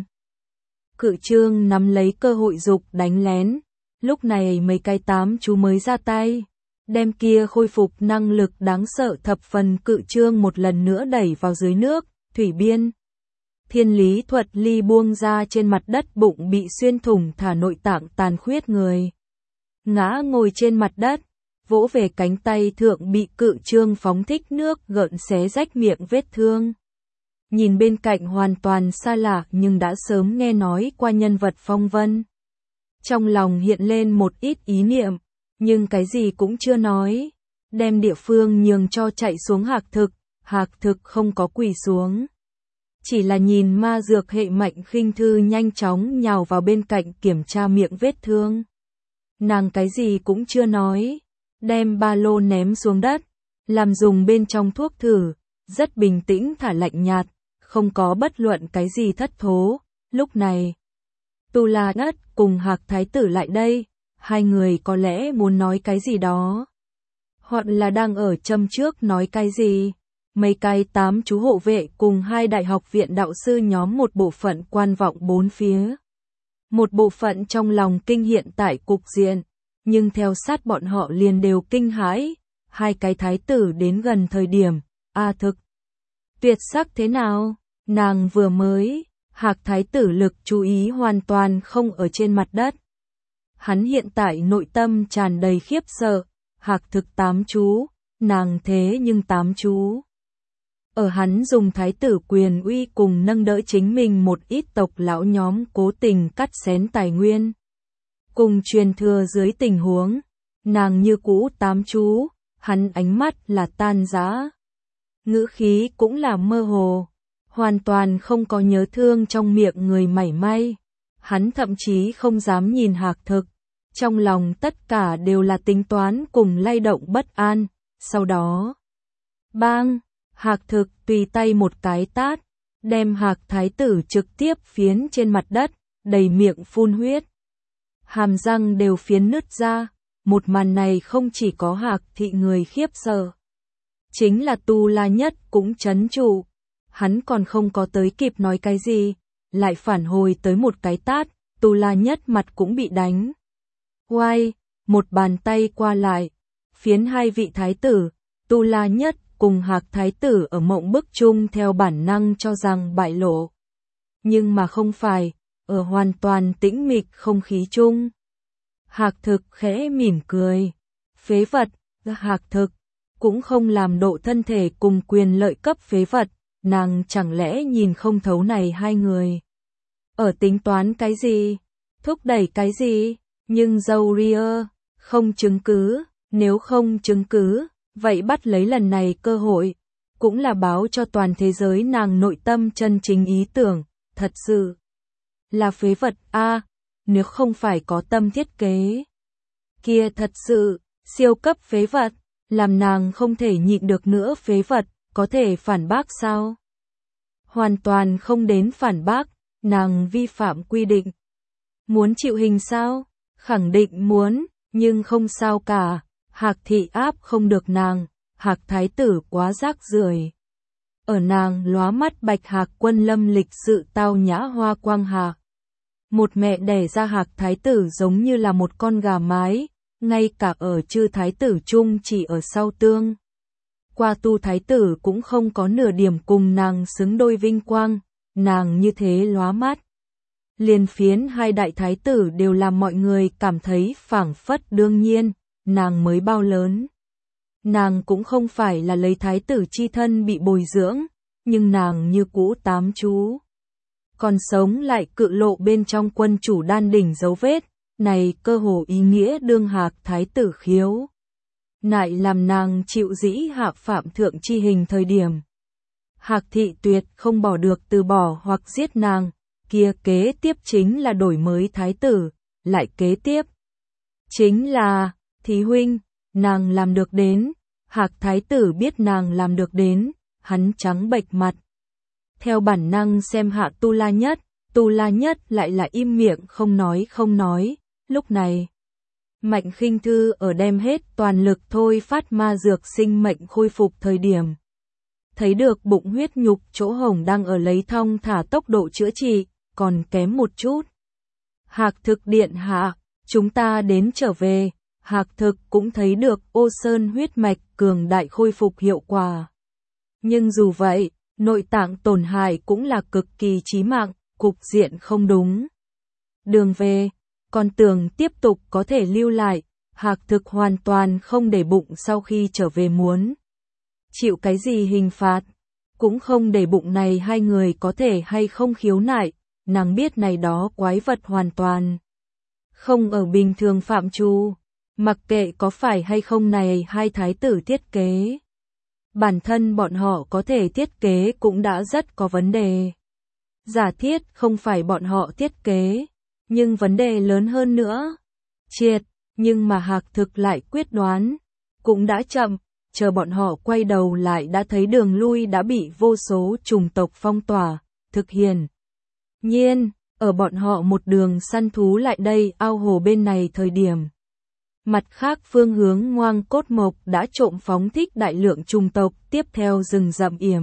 Cự Trương nắm lấy cơ hội dục đánh lén, lúc này mấy cái 8 chú mới ra tay, đem kia khôi phục năng lực đáng sợ thập phần Cự Trương một lần nữa đẩy vào dưới nước, thủy biên. Thiên Lý Thuật Ly buông ra trên mặt đất bụng bị xuyên thủng thả nội tạng tàn khuyết người. Ngã ngồi trên mặt đất, vỗ về cánh tay thượng bị Cự Trương phóng thích nước gợn xé rách miệng vết thương. Nhìn bên cạnh hoàn toàn xa lạ nhưng đã sớm nghe nói qua nhân vật phong vân. Trong lòng hiện lên một ít ý niệm, nhưng cái gì cũng chưa nói. Đem địa phương nhường cho chạy xuống Hạc Thực không có quỳ xuống. Chỉ là nhìn ma dược hệ Mạnh Khinh Thư nhanh chóng nhào vào bên cạnh kiểm tra miệng vết thương. Nàng cái gì cũng chưa nói, đem ba lô ném xuống đất, làm dùng bên trong thuốc thử, rất bình tĩnh thả lạnh nhạt, không có bất luận cái gì thất thố. Lúc này, Tu La Ngất cùng Hạc Thái tử lại đây, hai người có lẽ muốn nói cái gì đó. Hoặc là đang ở châm trước nói cái gì. Mấy cái 8 chú hộ vệ cùng 2 đại học viện đạo sư nhóm một bộ phận quan vọng bốn phía. Một bộ phận trong lòng kinh hiện tại cục diện, nhưng theo sát bọn họ liền đều kinh hãi. 2 cái thái tử đến gần thời điểm, Thực tuyệt sắc thế nào? Nàng vừa mới, Hạc thái tử lực chú ý hoàn toàn không ở trên mặt đất. Hắn hiện tại nội tâm tràn đầy khiếp sợ, Hạc thực 8 chú, nàng thế nhưng 8 chú. Ở hắn dùng thái tử quyền uy cùng nâng đỡ chính mình một ít tộc lão nhóm cố tình cắt xén tài nguyên. Cùng truyền thừa dưới tình huống, nàng như cũ 8 chú, hắn ánh mắt là tan rã. Ngữ khí cũng là mơ hồ, hoàn toàn không có nhớ thương trong miệng người mảy may. Hắn thậm chí không dám nhìn Hạc thực, trong lòng tất cả đều là tính toán cùng lay động bất an. Sau đó, bang! Hạc thực tùy tay một cái tát, đem Hạc thái tử trực tiếp phiến trên mặt đất, đầy miệng phun huyết. Hàm răng đều phiến nứt ra, một màn này không chỉ có Hạc thị người khiếp sợ. Chính là Tu La Nhất cũng chấn trụ, hắn còn không có tới kịp nói cái gì, lại phản hồi tới một cái tát, Tu La Nhất mặt cũng bị đánh. Oai, một bàn tay qua lại, phiến hai vị thái tử, Tu La Nhất cùng Hạc thái tử ở mộng bức chung theo bản năng cho rằng bại lộ. Nhưng mà không phải, ở hoàn toàn tĩnh mịch không khí chung. Hạc thực khẽ mỉm cười. Phế vật, Hạc thực, cũng không làm độ thân thể cùng quyền lợi cấp phế vật, nàng chẳng lẽ nhìn không thấu này hai người. Ở tính toán cái gì? Thúc đẩy cái gì? Nhưng Zourier, không chứng cứ, nếu không chứng cứ, vậy bắt lấy lần này cơ hội, cũng là báo cho toàn thế giới nàng nội tâm chân chính ý tưởng, thật sự là phế vật nếu không phải có tâm thiết kế. Kia thật sự, siêu cấp phế vật, làm nàng không thể nhịn được nữa phế vật, có thể phản bác sao? Hoàn toàn không đến phản bác, nàng vi phạm quy định. Muốn chịu hình sao? Khẳng định muốn, nhưng không sao cả. Hạc thị áp không được nàng, Hạc thái tử quá rác rưởi. Ở nàng lóa mắt Bạch Hạc Quân Lâm lịch sự tao nhã hoa quang hạc. Một mẹ đẻ ra Hạc thái tử giống như là một con gà mái, ngay cả ở chư thái tử chung chỉ ở sau tương. Qua Tu thái tử cũng không có nửa điểm cùng nàng xứng đôi vinh quang, nàng như thế lóa mắt. Liền phiến hai đại thái tử đều làm mọi người cảm thấy phảng phất đương nhiên, nàng mới bao lớn. Nàng cũng không phải là lấy thái tử chi thân bị bồi dưỡng, nhưng nàng như cũ tám chú. Còn sống lại cự lộ bên trong quân chủ đan đỉnh dấu vết, này cơ hồ ý nghĩa đương Hạc thái tử khiếu. Nại làm nàng chịu dĩ hạ phạm thượng chi hình thời điểm. Hạc thị tuyệt không bỏ được từ bỏ hoặc giết nàng, kia kế tiếp chính là đổi mới thái tử, lại kế tiếp. Chính là, thí huynh, nàng làm được đến, Hạc thái tử biết nàng làm được đến, hắn trắng bệch mặt. Theo bản năng xem hạ Tu La Nhất lại là im miệng không nói, lúc này. Mạnh Khinh Thư ở đem hết toàn lực thôi phát ma dược sinh mệnh khôi phục thời điểm. Thấy được bụng huyết nhục chỗ hồng đang ở lấy thong thả tốc độ chữa trị, còn kém một chút. Hạc thực điện hạ, chúng ta đến trở về, Hạc thực cũng thấy được Ô Sơn huyết mạch cường đại khôi phục hiệu quả. Nhưng dù vậy, nội tạng tổn hại cũng là cực kỳ chí mạng, cục diện không đúng. Đường về, con tưởng tiếp tục có thể lưu lại, Hạc thực hoàn toàn không để bụng sau khi trở về muốn chịu cái gì hình phạt, cũng không để bụng này hai người có thể hay không khiếu nại, nàng biết này đó quái vật hoàn toàn không ở bình thường phạm trù, mặc kệ có phải hay không này hai thái tử thiết kế. Bản thân bọn họ có thể thiết kế cũng đã rất có vấn đề. Giả thiết không phải bọn họ thiết kế, nhưng vấn đề lớn hơn nữa. Triệt, nhưng mà Hạc thực lại quyết đoán, cũng đã chậm, chờ bọn họ quay đầu lại đã thấy đường lui đã bị vô số chủng tộc phong tỏa, thực hiển nhiên, ở bọn họ một đường săn thú lại đây ao hồ bên này thời điểm. Mặt khác phương hướng Ngoang Cốt Mộc đã trộm phóng thích đại lượng chủng tộc tiếp theo rừng rậm yểm.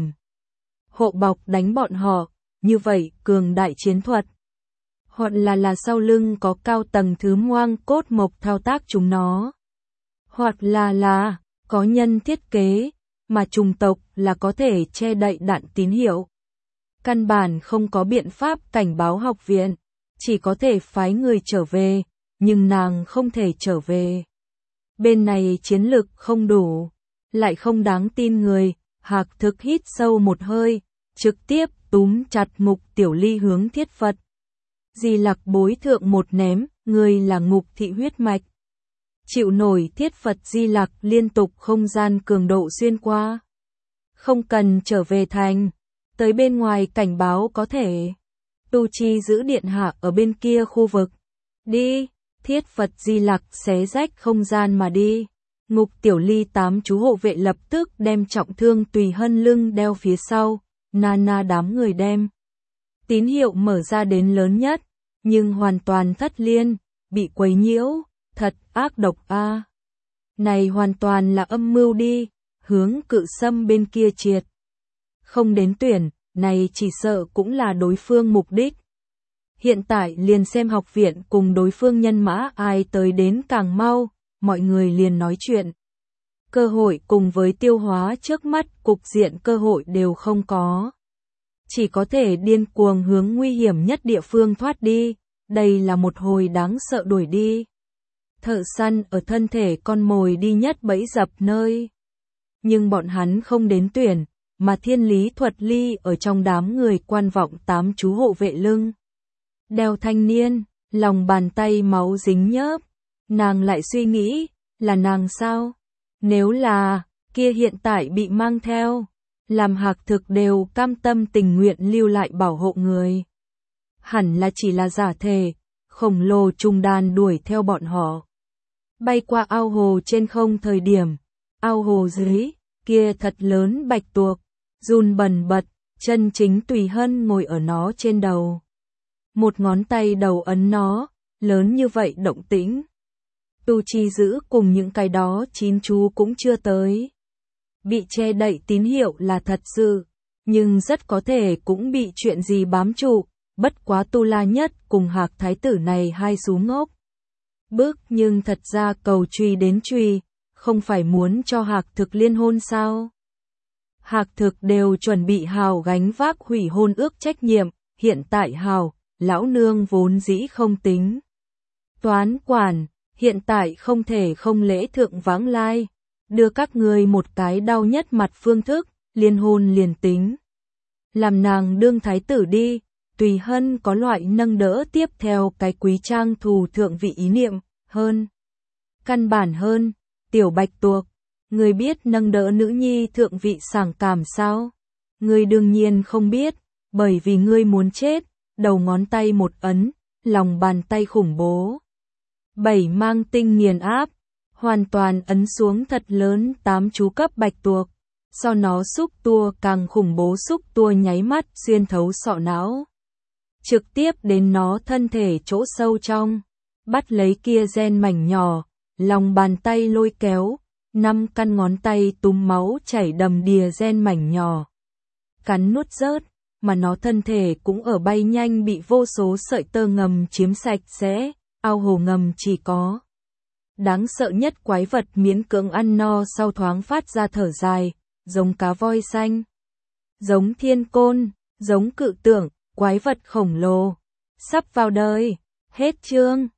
Hộ bọc đánh bọn họ, như vậy cường đại chiến thuật. Hoặc là sau lưng có cao tầng thứ Ngoang Cốt Mộc thao tác chúng nó. Hoặc là có nhân thiết kế, mà chủng tộc là có thể che đậy đạn tín hiệu. Căn bản không có biện pháp cảnh báo học viện, chỉ có thể phái người trở về, nhưng nàng không thể trở về. Bên này chiến lực không đủ, lại không đáng tin người, Hạc thực hít sâu một hơi, trực tiếp túm chặt Ngục Tiểu Ly hướng Thiết Phật. Di Lặc bối thượng một ném, người là Ngục thị huyết mạch. Chịu nổi Thiết Phật Di Lặc liên tục không gian cường độ xuyên qua. Không cần trở về thành, tới bên ngoài cảnh báo có thể. Tu Chi giữ điện hạ ở bên kia khu vực. Đi, Thiết Phật Di Lặc xé rách không gian mà đi. Ngục Tiểu Ly 8 chú hộ vệ lập tức đem trọng thương Tùy Hân lưng đeo phía sau, Nana đám người đem. Tín hiệu mở ra đến lớn nhất, nhưng hoàn toàn thất liên, bị quấy nhiễu, thật ác độc a. Này hoàn toàn là âm mưu đi, hướng Cự Sâm bên kia triệt. Không đến tuyển, này chỉ sợ cũng là đối phương mục đích. Hiện tại liền xem học viện cùng đối phương nhân mã ai tới đến càng mau, mọi người liền nói chuyện. Cơ hội cùng với tiêu hóa trước mắt cục diện cơ hội đều không có. Chỉ có thể điên cuồng hướng nguy hiểm nhất địa phương thoát đi, đây là một hồi đáng sợ đuổi đi. Thợ săn ở thân thể con mồi đi nhất bẫy dập nơi. Nhưng bọn hắn không đến tuyển, mà Thiên Lý Thuật Ly ở trong đám người quan vọng 8 chú hộ vệ lưng. Đeo thanh niên, lòng bàn tay máu dính nhớp, nàng lại suy nghĩ, là nàng sao? Nếu là, kia hiện tại bị mang theo, làm Hạc thực đều cam tâm tình nguyện lưu lại bảo hộ người. Hẳn là chỉ là giả thể, khổng lồ trùng đàn đuổi theo bọn họ. Bay qua ao hồ trên không thời điểm, ao hồ dưới, kia thật lớn bạch tuộc, run bần bật, chân chính Tùy Hân ngồi ở nó trên đầu. Một ngón tay đầu ấn nó, lớn như vậy động tĩnh. Tu Chi giữ cùng những cái đó 9 chú cũng chưa tới. Bị che đậy tín hiệu là thật sự, nhưng rất có thể cũng bị chuyện gì bám trụ, bất quá Tu La Nhất cùng Hạc thái tử này hai xú ngốc. Bước nhưng thật ra cầu truy đến truy, không phải muốn cho Hạc thực liên hôn sao? Hạc Thực đều chuẩn bị Hào gánh vác hủy hôn ước trách nhiệm, hiện tại Hào, lão nương vốn dĩ không tính toán quản, hiện tại không thể không lễ thượng vãng lai, đưa các ngươi một cái đau nhất mặt phương thức, liên hôn liền tính. Làm nàng đương thái tử đi, Tùy Hân có loại nâng đỡ tiếp theo cái quý trang thù thượng vị ý niệm, hơn. Căn bản hơn, tiểu Bạch Tuộc, ngươi biết nâng đỡ nữ nhi thượng vị sảng cảm sao? Ngươi đương nhiên không biết, bởi vì ngươi muốn chết, đầu ngón tay một ấn, lòng bàn tay khủng bố. 7 mang tinh nghiền áp, hoàn toàn ấn xuống thật lớn 8 chú cấp Bạch Tuộc, do nó xúc tua càng khủng bố, xúc tua nháy mắt xuyên thấu sọ não, trực tiếp đến nó thân thể chỗ sâu trong, bắt lấy kia gen mảnh nhỏ, lòng bàn tay lôi kéo, 5 căn ngón tay túm máu chảy đầm đìa gen mảnh nhỏ, cắn nuốt rớt, mà nó thân thể cũng ở bay nhanh bị vô số sợi tơ ngầm chiếm sạch sẽ, ao hồ ngầm chỉ có. Đáng sợ nhất quái vật miễn cưỡng ăn no sau thoáng phát ra thở dài, giống cá voi xanh, giống thiên côn, giống cự tượng, quái vật khổng lồ, sắp vào đời, hết chương.